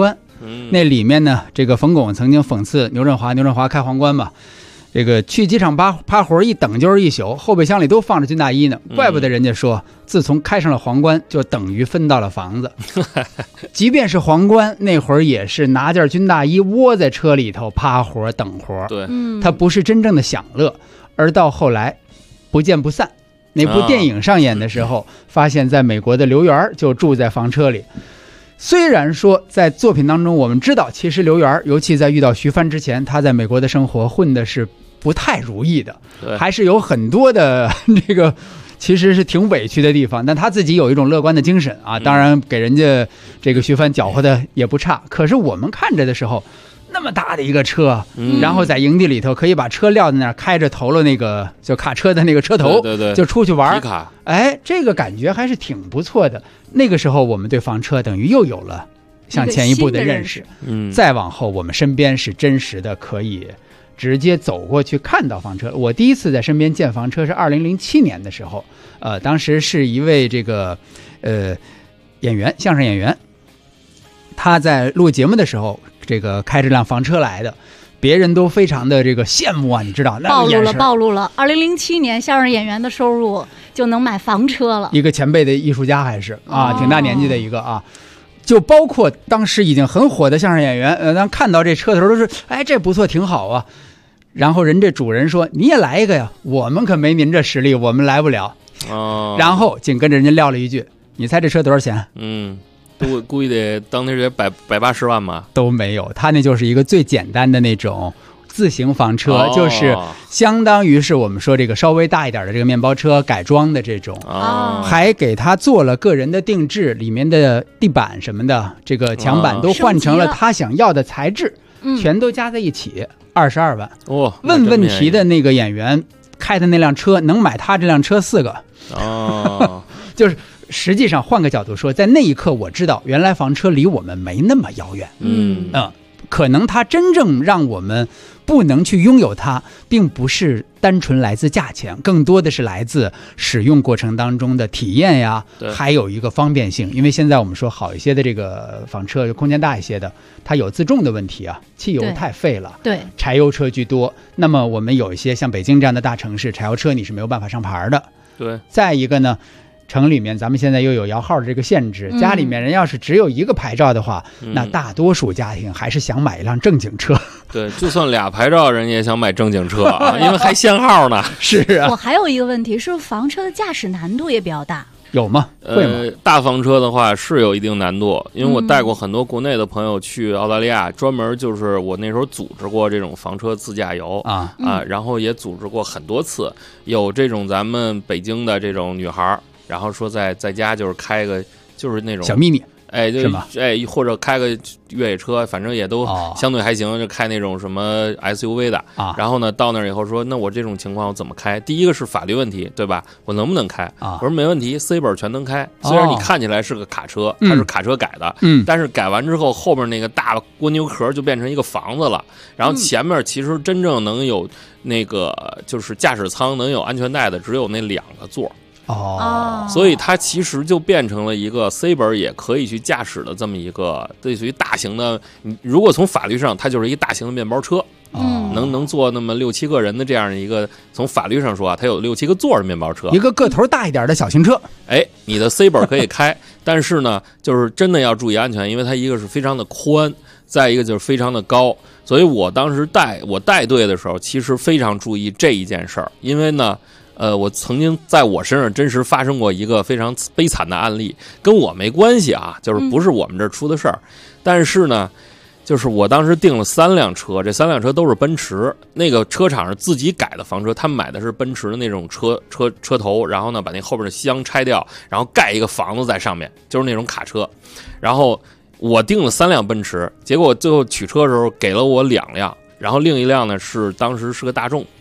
那里面呢，这个冯巩曾经讽刺牛振华开皇冠嘛，这个去机场趴活一等就是一宿，后备箱里都放着军大衣呢，怪不得人家说自从开上了皇冠就等于分到了房子。即便是皇冠那会儿也是拿件军大衣窝在车里头趴活等活， 对， 他不是真正的享乐。而到后来不见不散，那部电影上演的时候，发现在美国的刘源就住在房车里。虽然说在作品当中我们知道，其实刘源尤其在遇到徐帆之前，他在美国的生活混的是不太如意的，还是有很多的这个其实是挺委屈的地方，但他自己有一种乐观的精神啊，当然给人家这个徐帆搅和的也不差。可是我们看着的时候，那么大的一个车，然后在营地里头可以把车撂在那儿，开着头了那个就卡车的那个车头， 对， 就出去玩。 皮卡， 哎，这个感觉还是挺不错的。那个时候我们对房车等于又有了向前一步的认识。再往后我们身边是真实的可以直接走过去看到房车。我第一次在身边见房车是2007年的时候，当时是一位这个演员，相声演员，他在录节目的时候，这个开着辆房车来的，别人都非常的这个羡慕啊，你知道， 暴露了。2007年相声演员的收入就能买房车了， 一个前辈的艺术家还是啊，挺大年纪的一个啊。就包括当时已经很火的相声演员，当看到这车的时候都是，哎，这不错，挺好啊。然后人这主人说，你也来一个呀，我们可没您这实力，我们来不了。然后紧跟着人家撂了一句，你猜这车多少钱？ 估计得当时得180万吧， 都没有。他那就是一个最简单的那种自行房车，就是相当于是我们说这个稍微大一点的这个面包车改装的这种，还给他做了个人的定制，里面的地板什么的，这个墙板都换成了他想要的材质，全都加在一起22万。问问题的那个演员开的那辆车能买他这辆车4个。就是实际上换个角度说，在那一刻我知道原来房车离我们没那么遥远。可能它真正让我们不能去拥有它，并不是单纯来自价钱，更多的是来自使用过程当中的体验呀，还有一个方便性。因为现在我们说好一些的这个房车，空间大一些的，它有自重的问题啊，汽油太费了， 对， 柴油车居多。那么我们有一些像北京这样的大城市，柴油车你是没有办法上牌的。 对， 再一个呢，城里面咱们现在又有摇号的这个限制，家里面人要是只有一个牌照的话，那大多数家庭还是想买一辆正经车。 对，就算俩牌照，人也想买正经车啊，因为还限号呢。 是啊。 我还有一个问题是，房车的驾驶难度也比较大。 有吗？会吗？ 大房车的话是有一定难度，因为我带过很多国内的朋友去澳大利亚，专门就是我那时候组织过这种房车自驾游然后也组织过很多次，有这种咱们北京的这种女孩，然后说在家就是开个就是那种小秘密。 就是吗？或者开个越野车，反正也都相对还行，就开那种什么 SUV 的然后呢，到那儿以后说，那我这种情况我怎么开？第一个是法律问题，对吧？我能不能开？我说没问题 ，C 本全能开。虽然你看起来是个卡车，它是卡车改的，但是改完之后，后面那个大蜗牛壳就变成一个房子了。然后前面其实真正能有那个就是驾驶舱能有安全带的，只有那2个座。所以它其实就变成了一个 C 本也可以去驾驶的这么一个类似于大型的，如果从法律上它就是一个大型的面包车，能坐那么6-7个人的这样的一个，从法律上说它有6-7个座的面包车， 一个个头大一点的小型车。 你的 C 本可以开，但是呢，就是真的要注意安全，因为它一个是非常的宽，再一个就是非常的高。所以我当时带队的时候，其实非常注意这一件事儿，因为呢。我曾经在我身上真实发生过一个非常悲惨的案例，跟我没关系啊，就是不是我们这儿出的事儿，但是呢，就是我当时订了3辆车，这3辆车都是奔驰，那个车厂是自己改的房车，他们买的是奔驰的那种车头，然后呢把那后边的箱拆掉，然后盖一个房子在上面，就是那种卡车，然后我订了3辆奔驰，结果最后取车的时候给了我2辆，然后另一辆呢当时是个大众。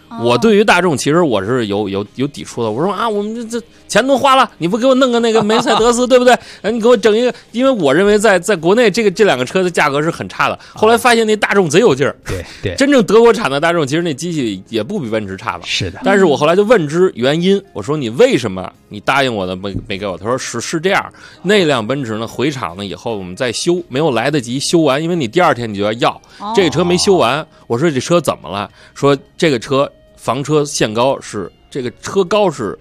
我对于大众其实我是有抵触的。我说啊，我们这钱都花了，你不给我弄个那个梅赛德斯，对不对？你给我整一个，因为我认为在国内这两个车的价格是很差的。后来发现那大众贼有劲儿， 对， 真正德国产的大众其实那机器也不比奔驰差吧？ 是的。 但是我后来就问之原因，我说你为什么你答应我的没给我？他说是这样，那辆奔驰呢回厂呢以后我们再修，没有来得及修完，因为你第二天你就要这个车没修完。我说这车怎么了？说这个车。房车限高是这个车高是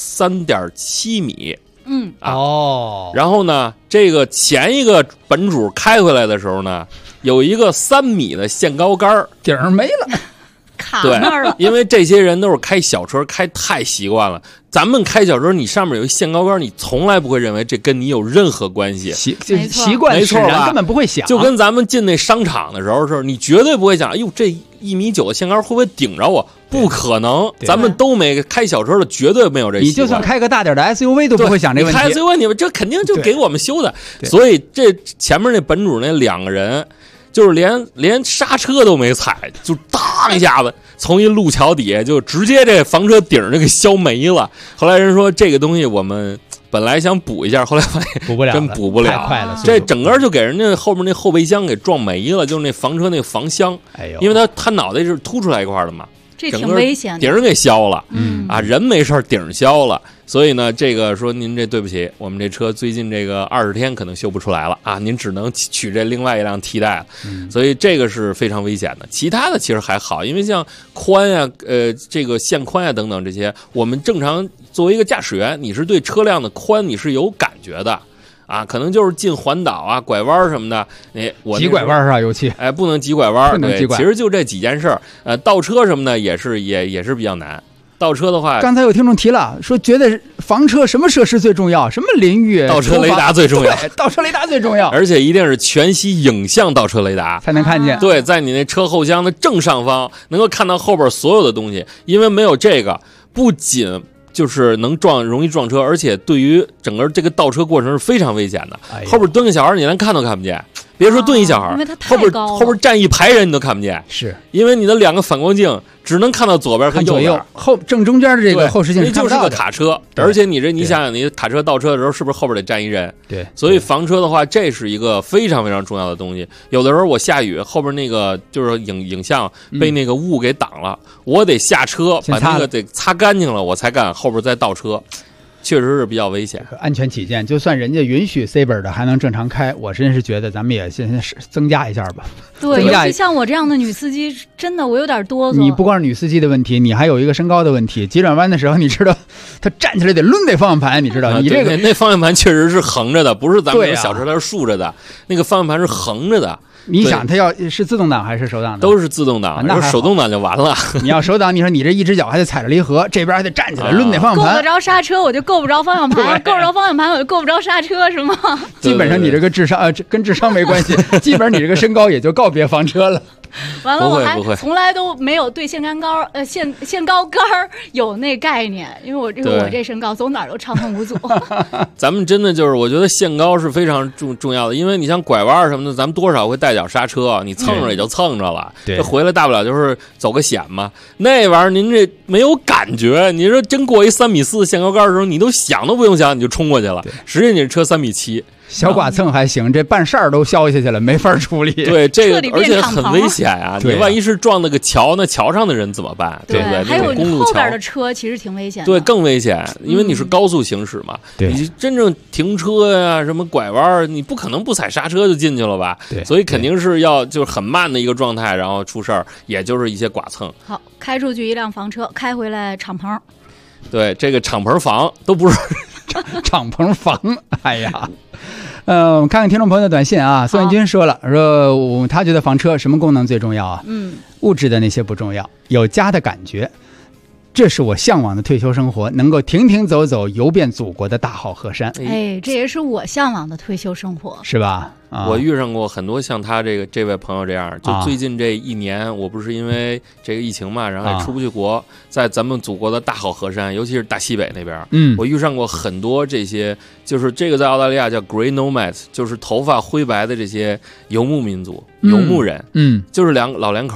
3.7米，然后呢，这个前一个本主开回来的时候呢，有一个3米的限高杆， 顶儿没了， 卡那儿了。 因为这些人都是开小车，开太习惯了。咱们开小车，你上面有一限高杆，你从来不会认为这跟你有任何关系， 习惯使然，根本不会想。 就跟咱们进那商场的时候是，你绝对不会想，哎呦，这1.9米的限高会不会顶着我？不可能，咱们都没开小车的，绝对没有这习惯。 你就算开个大点的 SUV 都不会想这问题。 你开 SUV 你们这肯定就给我们修的，所以这前面那本主那2个人，就是连刹车都没踩，就当一下子从一路桥底下就直接这房车顶就给削没了。后来人说这个东西我们本来想补一下，后来发现补不了， 真补不了， 太快了。 这整个就给人家后面那后备箱给撞没了，就是那房车那个房厢，因为他脑袋是凸出来一块的嘛。 这挺危险的， 顶儿给削了，人没事，顶儿削了，所以呢，这个说您这对不起，我们这车最近这个20天可能修不出来了啊，您只能取这另外一辆替代了，所以这个是非常危险的。其他的其实还好，因为像宽呀，这个限宽呀等等这些，我们正常作为一个驾驶员，你是对车辆的宽你是有感觉的。啊，可能就是进环岛啊、拐弯什么的，我急拐弯啊，尤其不能急拐弯， 对， 其实就这几件事儿。倒车什么的也是比较难。倒车的话， 刚才有听众提了，说觉得房车什么设施最重要？什么淋浴、 倒车雷达最重要， 倒车雷达最重要， 而且一定是全息影像倒车雷达才能看见。 对，在你那车后箱的正上方能够看到后边所有的东西，因为没有这个，不仅就是容易撞车，而且对于整个这个倒车过程是非常危险的。后边蹲个小孩，你连看都看不见，别说蹲一小孩，后边站一排人你都看不见， 是因为你的2个反光镜只能看到左边和右边， 正中间的这个后视镜那就是个卡车，而且你想想，你卡车倒车的时候是不是后边得站一人？ 对， 所以房车的话，这是一个非常非常重要的东西。有的时候我下雨，后边那个就是影像被那个雾给挡了，我得下车把那个得擦干净了，我才敢后边再倒车。确实是比较危险， 安全起见，就算人家允许 C 本的还能正常开，我真是觉得咱们也现在增加一下吧。 对，尤其像我这样的女司机，真的我有点哆嗦。 你不光是女司机的问题，你还有一个身高的问题。急转弯的时候，你知道，他站起来得抡那方向盘，你知道，你这个那方向盘确实是横着的，不是咱们小车它是竖着的，那个方向盘是横着的。 你想它要是自动挡还是手挡的？ 都是自动挡，那手动挡就完了。 你要手挡，你说你这一只脚还得踩着离合，这边还得站起来抡那方向盘。 够得着刹车我就够不着方向盘，够不着方向盘我就够不着刹车，是吗？ 基本上你这个智商跟智商没关系，基本上你这个身高也就告别房车了。 完了，我还从来都没有对限高杆有那概念，因为我这身高走哪儿都畅通无阻。 咱们真的就是，我觉得限高是非常重要的，因为你像拐弯什么的，咱们多少会带脚刹车，你蹭着也就蹭着了，这回来大不了就是走个险嘛。那玩意儿您这没有感觉，你说真过一3.4米的限高杆的时候，你都想都不用想，你就冲过去了。实际你这车3.7米。 小剐蹭还行，这半扇都削下去了，没法处理。 对，这个而且很危险啊！你万一是撞那个桥，那桥上的人怎么办？对不对？ 还有公路桥后边的车其实挺危险的。 对，更危险，因为你是高速行驶嘛。你真正停车呀，什么拐弯，你不可能不踩刹车就进去了吧？ 对， 所以肯定是要就是很慢的一个状态，然后出事儿，也就是一些剐蹭。 好，开出去一辆房车，开回来敞篷。 对，这个敞篷房都不是敞篷房，哎呀。我们看看听众朋友的短信啊。宋元军说了，说他觉得房车什么功能最重要啊？物质的那些不重要，有家的感觉。这是我向往的退休生活，能够停停走走，游遍祖国的大好河山。 哎，这也是我向往的退休生活， 是吧？ 我遇上过很多像他这位朋友这样，就最近这1年，我不是因为这个疫情嘛，然后也出不去国，在咱们祖国的大好河山，尤其是大西北那边，我遇上过很多这些，就是这个在澳大利亚叫 Grey Nomads， 就是头发灰白的这些游牧民族、游牧人，就是老两口。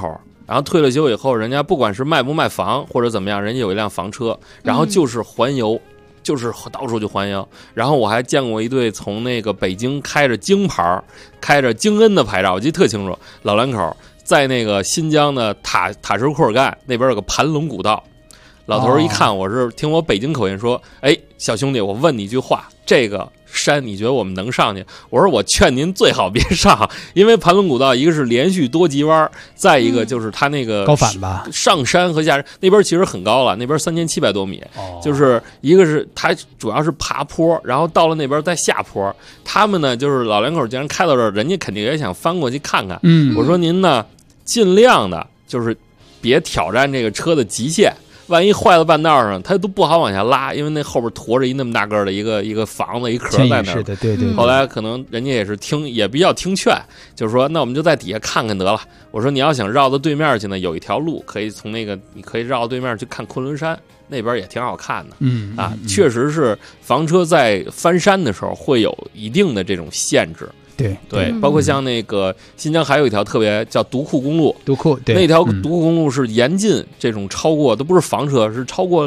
然后退了休以后，人家不管是卖不卖房或者怎么样，人家有一辆房车，然后就是环游。就是到处去环游，然后我还见过一对从那个北京开着京牌、开着京恩的牌照，我记得特清楚。老两口在那个新疆的塔什库尔干那边有个盘龙古道，老头一看我是听我北京口音说：“哎，小兄弟，我问你一句话，这个山你觉得我们能上去？”我说：“我劝您最好别上，因为盘龙古道一个是连续多急弯，再一个就是它那个高反吧， 上山和下山那边其实很高了，那边3700多米，就是一个是它主要是爬坡，然后到了那边再下坡。他们呢就是老两口既然开到这儿，人家肯定也想翻过去看看。我说您呢尽量的就是别挑战这个车的极限。”万一坏了半道上，它都不好往下拉，因为那后边驮着一那么大个的一个房子一壳在那儿。 的，对。 后来可能人家也是也比较听劝，就是说那我们就在底下看看得了。我说你要想绕到对面去呢，有一条路可以从那个你可以绕到对面去看昆仑山，那边也挺好看的。确实是房车在翻山的时候会有一定的这种限制。对，包括像那个新疆还有一条特别叫独库公路， 对， 那条独库公路是严禁这种超过都不是房车，是超过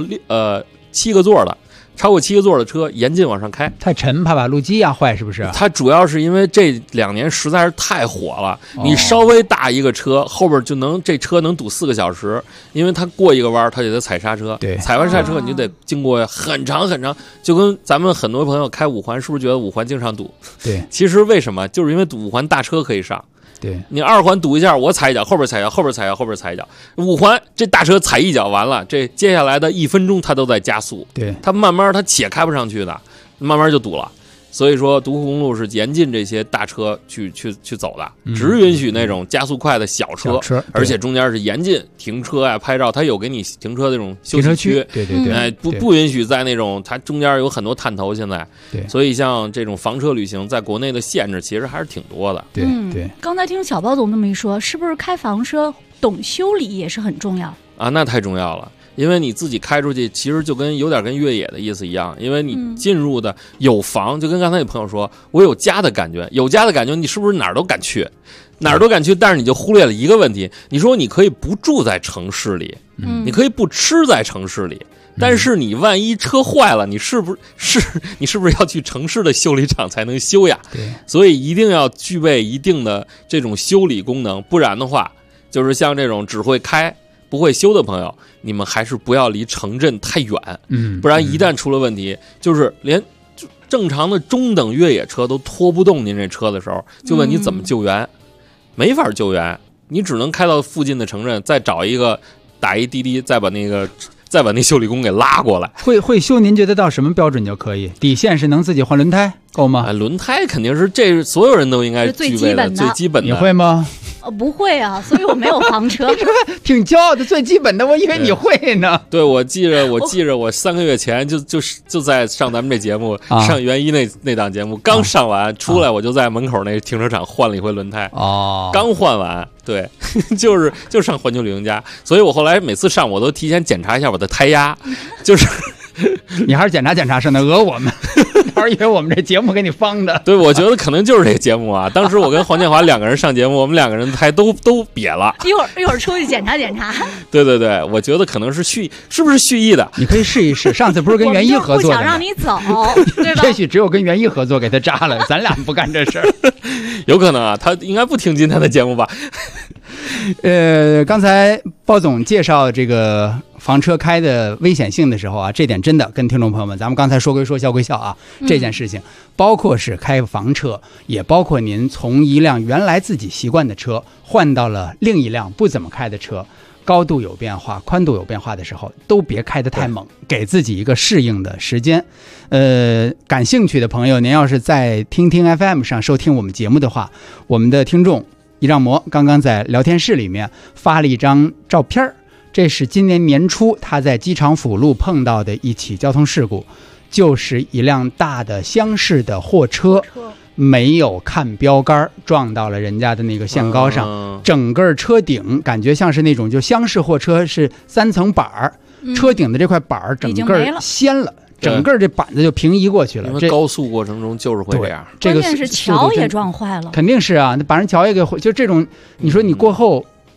7个座的。超过7个座的车严禁往上开， 太沉怕把路基压坏，是不是？ 它主要是因为这2年实在是太火了，你稍微大一个车后边这车能堵4个小时，因为它过一个弯它就得踩刹车， 对， 踩完刹车你就得经过很长很长，就跟咱们很多朋友开5环是不是觉得5环经常堵？ 对， 其实为什么？就是因为5环大车可以上。 对， 你2环堵一下，我踩一脚，后边踩一脚，后边踩一脚，后边踩一脚。5环这大车踩一脚完了，这接下来的1分钟它都在加速， 对， 它慢慢它且开不上去的，慢慢就堵了。所以说独库公路是严禁这些大车去走的，只允许那种加速快的小车，而且中间是严禁停车啊、拍照，它有给你停车那种休息区， 对， 不允许在那种它中间有很多探头，现在， 对， 所以像这种房车旅行，在国内的限制其实还是挺多的， 对。 刚才听小包总这么一说，是不是开房车懂修理也是很重要啊？那太重要了。因为你自己开出去，其实就有点跟越野的意思一样，因为你进入的有房，就跟刚才那朋友说，我有家的感觉，你是不是哪儿都敢去，但是你就忽略了一个问题，你说你可以不住在城市里，你可以不吃在城市里，但是你万一车坏了，你是不是要去城市的修理厂才能修呀？ 对， 所以一定要具备一定的这种修理功能，不然的话，就是像这种只会开不会修的朋友，你们还是不要离城镇太远，不然一旦出了问题，就是连正常的中等越野车都拖不动您这车的时候，就问你怎么救援，没法救援，你只能开到附近的城镇，再找一个打一滴滴，再把那修理工给拉过来。 会修，您觉得到什么标准就可以？底线是能自己换轮胎够吗？ 轮胎肯定是这所有人都应该具备的最基本的。 你会吗？ 不会啊，所以我没有房车。 挺骄傲的，最基本的，我以为你会呢。 对，我记着我3个月前就在上咱们这节目，上元一那档节目刚上完出来，我就在门口那停车场换了一回轮胎。刚换完，对，就上环球旅行家，所以我后来每次上我都提前检查一下我的胎压，就是。 你还是检查，省得讹我们，到时候以为我们这节目给你放的。 对，我觉得可能就是这个节目啊。当时我跟黄建华2个人上节目，我们2个人胎都瘪了。 一会儿出去检查。 对，我觉得可能是是不是蓄意的？ 你可以试一试。上次不是跟元一合作的吗？ 不想让你走，对吧？ 也许只有跟元一合作给他扎了，咱俩不干这事儿。 有可能啊，他应该不听今天的节目吧？ 刚才包总介绍这个房车开的危险性的时候啊，这点真的跟听众朋友们，咱们刚才说归说笑归笑啊，这件事情包括是开房车，也包括您从一辆原来自己习惯的车换到了另一辆不怎么开的车，高度有变化，宽度有变化的时候，都别开得太猛，给自己一个适应的时间。感兴趣的朋友，您要是在听听 FM 上收听我们节目的话，我们的听众一丈魔刚刚在聊天室里面发了一张照片，这是今年年初他在机场辅路碰到的一起交通事故，就是一辆大的厢式的货车没有看标杆撞到了人家的那个限高上，整个车顶感觉像是那种就厢式货车是3层板儿，车顶的这块板儿整个掀了，整个这板子就平移过去了。 因为高速过程中就是会这样， 关键是桥也撞坏了， 肯定是啊，把人桥也给就这种，你说你过后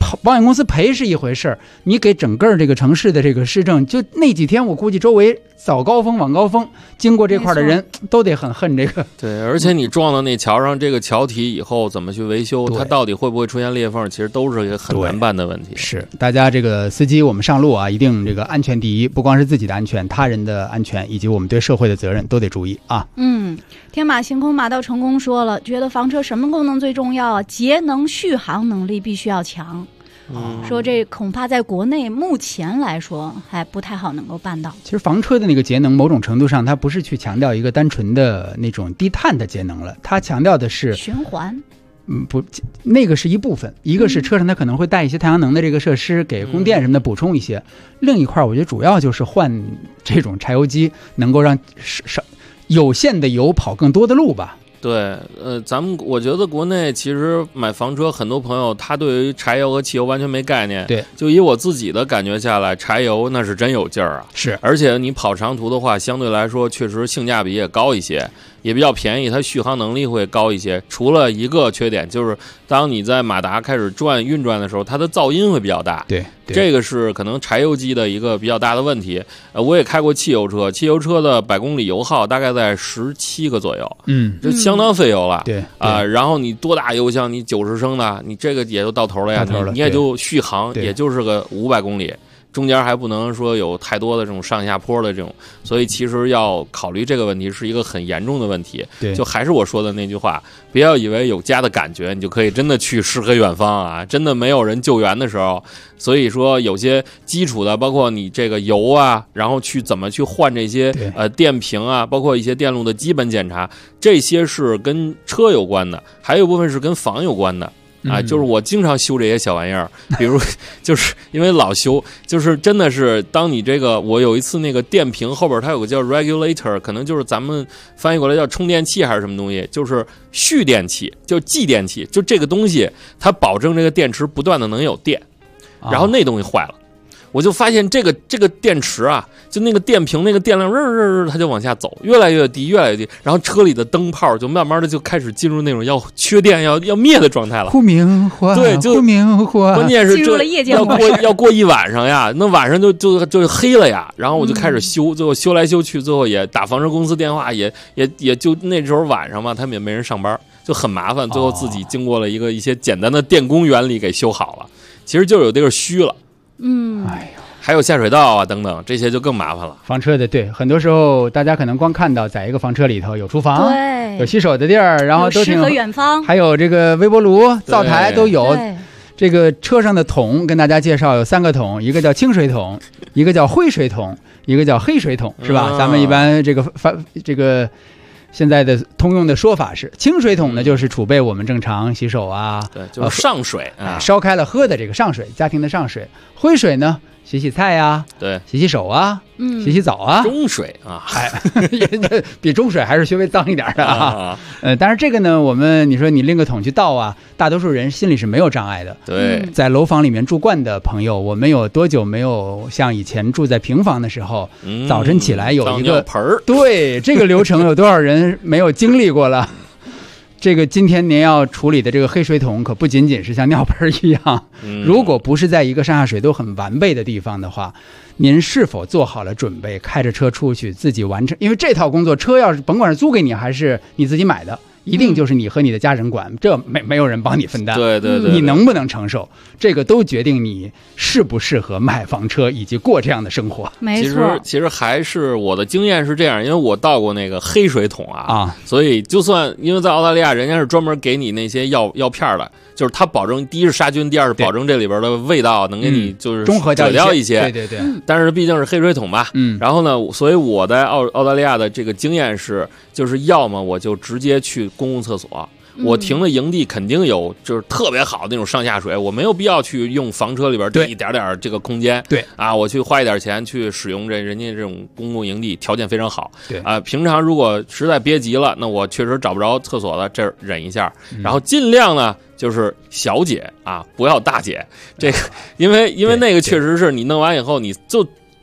保险公司赔是一回事儿，你给整个这个城市的这个市政，就那几天我估计周围早高峰晚高峰经过这块的人都得很恨这个。 对，而且你撞到那桥上，这个桥体以后怎么去维修，它到底会不会出现裂缝，其实都是一个很难办的问题。 是，大家这个司机我们上路啊，一定这个安全第一，不光是自己的安全，他人的安全以及我们对社会的责任都得注意啊。 天马行空马到成功说了，觉得房车什么功能最重要啊？节能续航能力必须要强。说这恐怕在国内目前来说还不太好能够办到。 其实房车的那个节能，某种程度上它不是去强调一个单纯的那种低碳的节能了，它强调的是循环。 不，那个是一部分，一个是车上它可能会带一些太阳能的这个设施，给供电什么的补充一些。另一块我觉得主要就是换这种柴油机，能够让有限的油跑更多的路吧。 对，我觉得国内其实买房车，很多朋友他对于柴油和汽油完全没概念。 对， 就以我自己的感觉下来，柴油那是真有劲儿啊。 是， 而且你跑长途的话，相对来说确实性价比也高一些，也比较便宜，它续航能力会高一些。除了一个缺点，就是当你在马达开始运转的时候，它的噪音会比较大。 对， 这个是可能柴油机的一个比较大的问题。我也开过汽油车，汽油车的100公里油耗大概在17个左右，这相当费油了。 对然后你多大油箱，你90升的，你这个也就到头了呀，你也就续航也就是个500公里。中间还不能说有太多的这种上下坡的这种，所以其实要考虑这个问题是一个很严重的问题。 对， 就还是我说的那句话，不要以为有家的感觉你就可以真的去诗和远方啊，真的没有人救援的时候。所以说有些基础的，包括你这个油啊，然后去怎么去换这些电瓶啊，包括一些电路的基本检查，这些是跟车有关的，还有一部分是跟房有关的。就是我经常修这些小玩意儿，比如就是因为老修，就是真的是当你这个，我有一次那个电瓶后边它有个叫 regulator， 可能就是咱们翻译过来叫充电器还是什么东西，就是蓄电器，就继电器，就这个东西它保证这个电池不断的能有电，然后那东西坏了。我就发现这个电池啊，就那个电瓶那个电量它就往下走，越来越低，越来越低，然后车里的灯泡就慢慢的就开始进入那种要缺电要灭的状态了。 忽明忽暗， 对，就忽明忽暗， 关键是进入了夜间要过一晚上呀，那晚上就黑了呀。然后我就开始修，最后修来修去，最后也打房车公司电话，也就那时候晚上嘛，他们也没人上班，就很麻烦。最后自己经过了一些简单的电工原理给修好了，其实就有地儿虚了。还有下水道啊等等，这些就更麻烦了。 房车的对，很多时候大家可能光看到在一个房车里头有厨房， 对， 有洗手的地儿，然后都挺诗和远方， 还有这个微波炉、灶台都有。这个车上的桶跟大家介绍有3个桶，一个叫清水桶，一个叫灰水桶，一个叫黑水桶，是吧？咱们一般这个现在的通用的说法是，清水桶呢就是储备我们正常洗手啊， 对，就是上水啊， 烧开了喝的这个上水，家庭的上水。灰水呢，洗菜呀， 对， 洗手啊，洗澡啊。 中水啊， 比中水还是稍微脏一点的啊。当然这个呢，你说你拎个桶去倒啊，大多数人心里是没有障碍的。 对， 在楼房里面住惯的朋友，我们有多久没有像以前住在平房的时候，早晨起来有一个盆儿？对， 这个流程有多少人没有经历过了？这个今天您要处理的这个黑水桶可不仅仅是像尿盆一样，如果不是在一个上下水都很完备的地方的话，您是否做好了准备开着车出去自己完成？因为这套工作车要是甭管是租给你还是你自己买的，一定就是你和你的家人管，这没有人帮你分担。 对， 你能不能承受这个都决定你适不适合买房车以及过这样的生活。 没错， 其实还是我的经验是这样，因为我到过那个黑水桶啊，所以就算因为在澳大利亚人家是专门给你那些药片的，就是他保证第一是杀菌，第二是保证这里边的味道能给你就是中和掉一些。 对。 但是毕竟是黑水桶吧，然后呢，所以我在澳大利亚的这个经验是，就是要么我就直接去公共厕所。我停的营地肯定有就是特别好的那种上下水，我没有必要去用房车里边一点点这个空间。 对啊，我去花一点钱去使用人家这种公共营地，条件非常好。 对啊，平常如果实在憋急了，那我确实找不着厕所了，这忍一下，然后尽量呢就是小姐啊，不要大姐。这个因为那个确实是你弄完以后，你就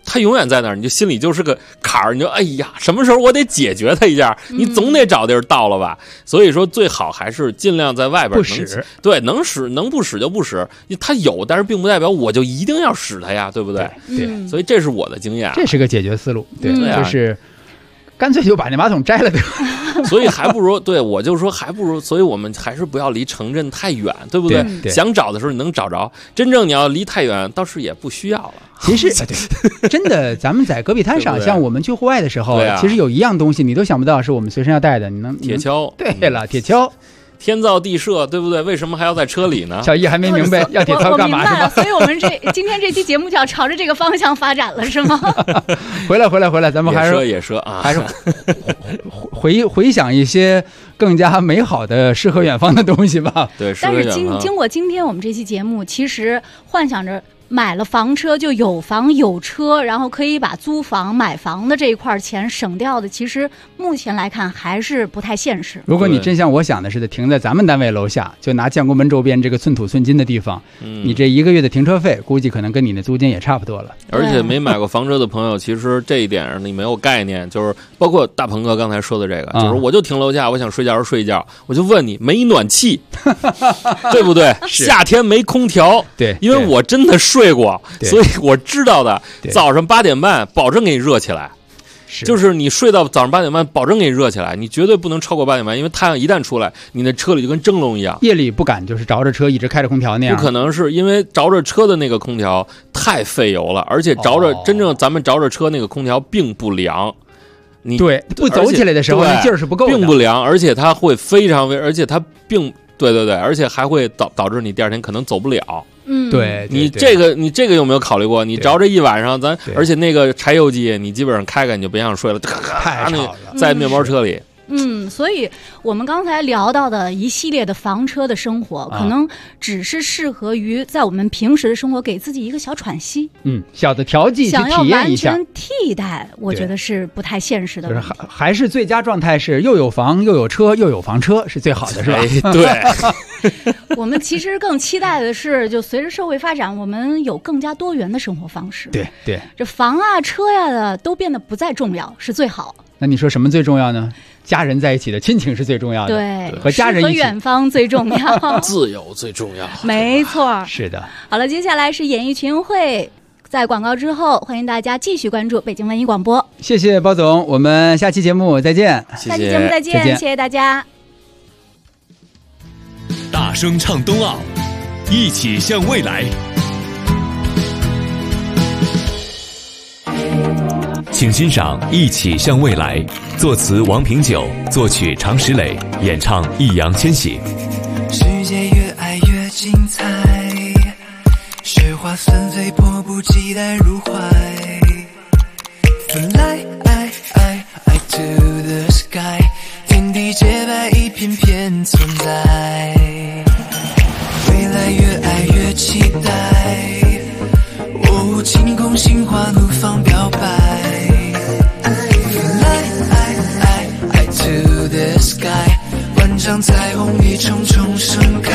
它永远在那儿，你就心里就是个坎儿，你就哎呀，什么时候我得解决它一下？你总得找地儿倒了吧？所以说最好还是尽量在外边不使， 对，能使能不使就不使。它有，但是并不代表我就一定要使它呀，对不对？ 对， 所以这是我的经验， 这是个解决思路，对， 啊、 就是干脆就把那马桶摘了得。 所以还不如对我就说还不如，所以我们还是不要离城镇太远，对不对？ 对， 想找的时候你能找着，真正你要离太远，倒是也不需要了。 其实对，真的，咱们在戈壁滩上，像我们去户外的时候，其实有一样东西你都想不到是我们随身要带的，你能铁锹。 对了，铁锹。 天造地设，对不对？为什么还要在车里呢？ 小易还没明白要铁锹干嘛是吧？ 所以我们今天这期节目就要朝着这个方向发展了，是吗？ 回来，咱们还是也说啊， 还是回想一些更加美好的诗和远方的东西吧。 对， 但是经过今天我们这期节目，其实幻想着买了房车就有房有车，然后可以把租房买房的这一块钱省掉的，其实目前来看还是不太现实。 如果你真像我想的似的停在咱们单位楼下，就拿建国门周边这个寸土寸金的地方，你这一个月的停车费估计可能跟你的租金也差不多了。 而且没买过房车的朋友，其实这一点上你没有概念，就是包括大鹏哥刚才说的这个，就是我就停楼下，我想睡觉时睡一觉，我就问你没暖气，对不对？夏天没空调， 对， 因为我真的睡过，所以我知道的。早上8点半保证给你热起来，就是你睡到早上8点半保证给你热起来，你绝对不能超过8点半，因为太阳一旦出来，你那车里就跟蒸笼一样。 夜里不敢就是着着车一直开着空调那样， 不可能，是因为着着车的那个空调太费油了，而且着着真正咱们着着车那个空调并不凉。你对不走起来的时候那劲儿是不够的， 并不凉，而且它会非常而且它对，而且还会导致你第二天可能走不了。 对， 你这个有没有考虑过？你着这一晚上，而且那个柴油机，你基本上开你就别想睡了， 太吵了， 在面包车里。 所以我们刚才聊到的一系列的房车的生活，可能只是适合于在我们平时的生活给自己一个小喘息， 小的调剂， 想要完体验一下。 全替代，我觉得是不太现实的。 就是还是最佳状态是又有房又有车又有房车是最好的，是吧？ 对。 我们其实更期待的是，就随着社会发展，我们有更加多元的生活方式。 对， 这房啊、车呀的都变得不再重要，是最好。 那你说什么最重要呢？家人在一起的亲情是最重要的， 对， 和家人一起， 和远方最重要， 自由最重要， 没错， 是的。 好了，接下来是演艺群会，在广告之后，欢迎大家继续关注北京文艺广播。 谢谢包总，我们下期节目再见。 下期节目再见，谢谢大家。 大声唱冬奥，一起向未来。请欣赏《一起向未来》，作词王平久，作曲常石磊，演唱易烊千玺。 世界越爱越精彩，雪花纷飞，迫不及待入怀。Fly to the sky， 天地洁白，一片片存在。未来越爱越期待，晴空心花怒放表白。Fly to the sky， 万丈彩虹一重重盛开。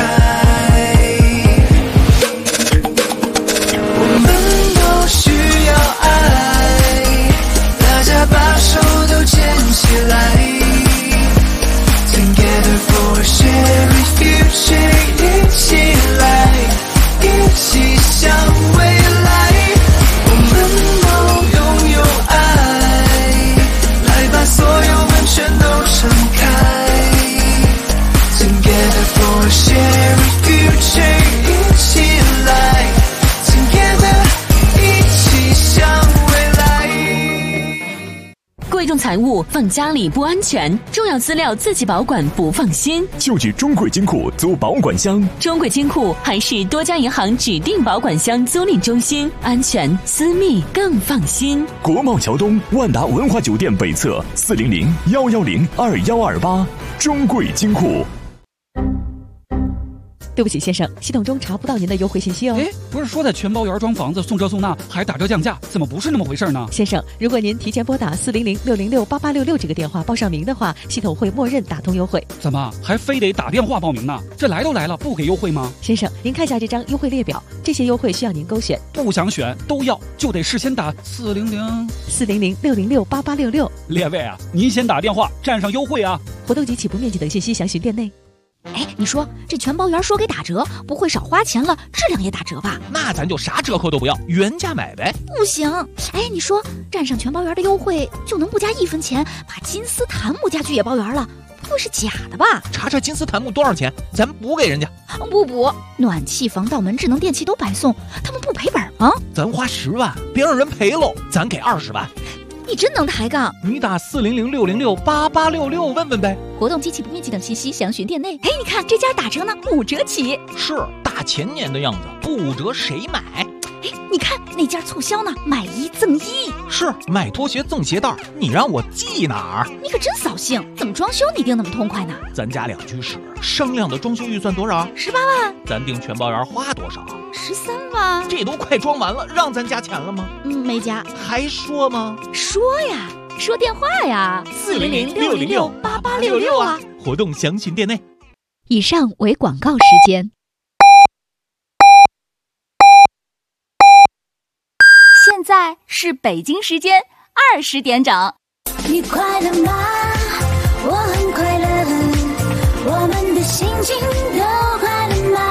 我们都需要爱，大家把手都牵起来。Together for a shared future， 一起来，一起向未来。我们都拥有爱，来把所有门全都敞开。Together for a shared future， 一起来 ，Together 一起向未来。 贵重财物放家里不安全，重要资料自己保管不放心， 就去中贵金库租保管箱。 中贵金库还是多家银行指定保管箱租赁中心，安全私密更放心。 国贸桥东万达文华酒店北侧400-110-2128，中贵金库。 对不起先生，系统中查不到您的优惠信息哦。 哎，不是说在全包园装房子送这送那还打折降价，怎么不是那么回事呢？ 先生，如果您提前拨打400-606-8866这个电话报上名的话，系统会默认打通优惠。 怎么还非得打电话报名呢？这来都来了，不给优惠吗？ 先生，您看下这张优惠列表，这些优惠需要您勾选。 不想选都要，就得事先打 400-606-8866。 列位啊，您先打电话占上优惠啊！ 活动及起步面积等信息详询店内。 哎，你说这全包园说给打折，不会少花钱了，质量也打折吧？ 那咱就啥折扣都不要，原价买呗。 不行，哎，你说占上全包园的优惠，就能不加1分钱把金丝檀木家具也包园了？不会是假的吧？ 查金丝檀木多少钱？咱补给人家。 不补，暖气、防盗门、智能电器都白送，他们不赔本吗？ 咱花10万，别让人赔喽，咱给20万。 你真能抬杠！ 你打400-606-8866问问呗。 活动及起步面积等信息详询店内。哎，你看这家打折呢，5折起。 是大前年的样子，不折谁买？ 哎，你看那家促销呢，买1赠1。 是买拖鞋赠鞋带，你让我记哪儿？ 你可真扫兴！怎么装修你定那么痛快呢？ 咱家2居室，商量的装修预算多少 ？18万。 咱订全包园花多少 ？13万。 这都快装完了，让咱加钱了吗？ 没加。 还说吗？ 说呀，说电话呀，400-606-8866啊。 活动详询店内。 以上为广告时间。现在是北京时间20点整。 你快乐吗？我很快乐，我们的心情都快乐吗？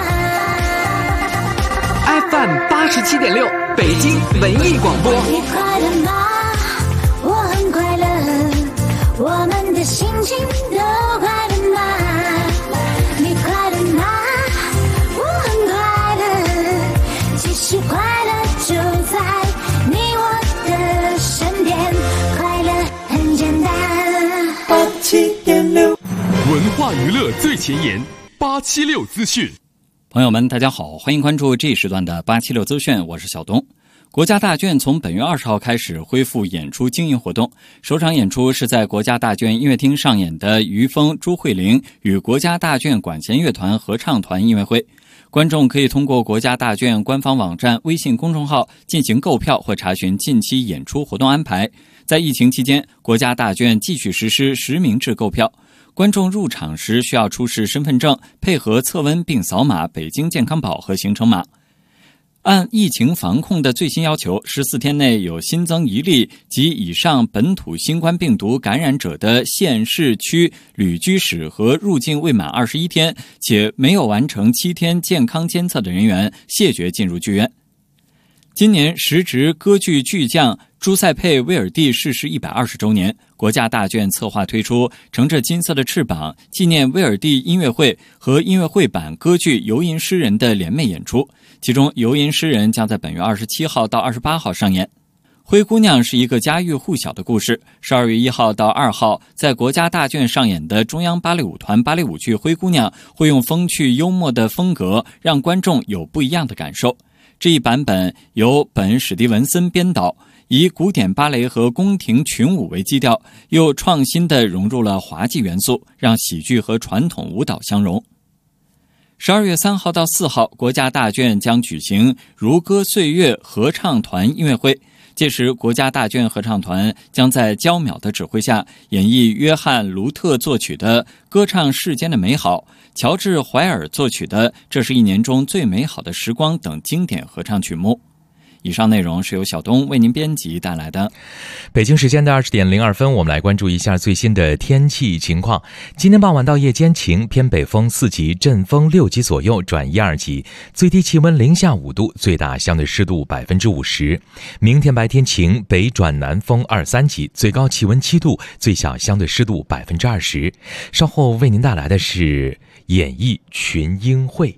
FM 87.6，北京文艺广播。 你快乐吗？我很快乐，我们的心情都快乐吗？你快乐吗？我很快乐，其实快乐就在你我的身边，快乐很简单。87.6， 文化娱乐最前沿，876资讯。 朋友们，大家好，欢迎关注这一时段的876资讯，我是小东。国家大剧院从本月20号开始恢复演出经营活动，首场演出是在国家大剧院音乐厅上演的于峰、朱慧玲与国家大剧院管弦乐团合唱团音乐会。观众可以通过国家大剧院官方网站、微信公众号进行购票或查询近期演出活动安排。在疫情期间，国家大剧院继续实施实名制购票。观众入场时需要出示身份证，配合测温并扫码北京健康宝和行程码。按疫情防控的最新要求，14天内有新增1例及以上本土新冠病毒感染者的县市区旅居史和入境未满21天且没有完成7天健康监测的人员谢绝进入剧院。今年时值歌剧巨匠朱塞佩·威尔第逝世120周年，国家大剧院策划推出乘着金色的翅膀纪念威尔第音乐会和音乐会版歌剧《游吟诗人》的联袂演出，其中《游吟诗人》将在本月27号到28号上演。灰姑娘是一个家喻户晓的故事，12月1号到2号在国家大剧院上演的中央芭蕾舞团芭蕾舞剧《灰姑娘》会用风趣幽默的风格让观众有不一样的感受。这一版本由本·史蒂文森编导，以古典芭蕾和宫廷群舞为基调，又创新地融入了滑稽元素，让喜剧和传统舞蹈相融。12月3号到4号，国家大剧院将举行如歌岁月合唱团音乐会，届时国家大剧院合唱团将在焦淼的指挥下演绎约翰·卢特作曲的《歌唱世间的美好》，乔治·怀尔作曲的《这是一年中最美好的时光》等经典合唱曲目。以上内容是由小东为您编辑带来的。 北京时间的20点02分，我们来关注一下最新的天气情况。今天傍晚到夜间晴，偏北风4级，阵风6级左右转1、2级，最低气温0下5度，最大相对湿度50%。明天白天晴，北转南风2、3级，最高气温7度，最小相对湿度20%。稍后为您带来的是演艺群英会。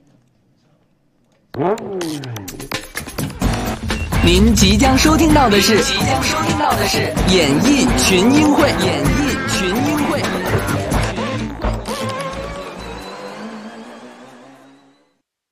您即将收听到的是演艺群英会。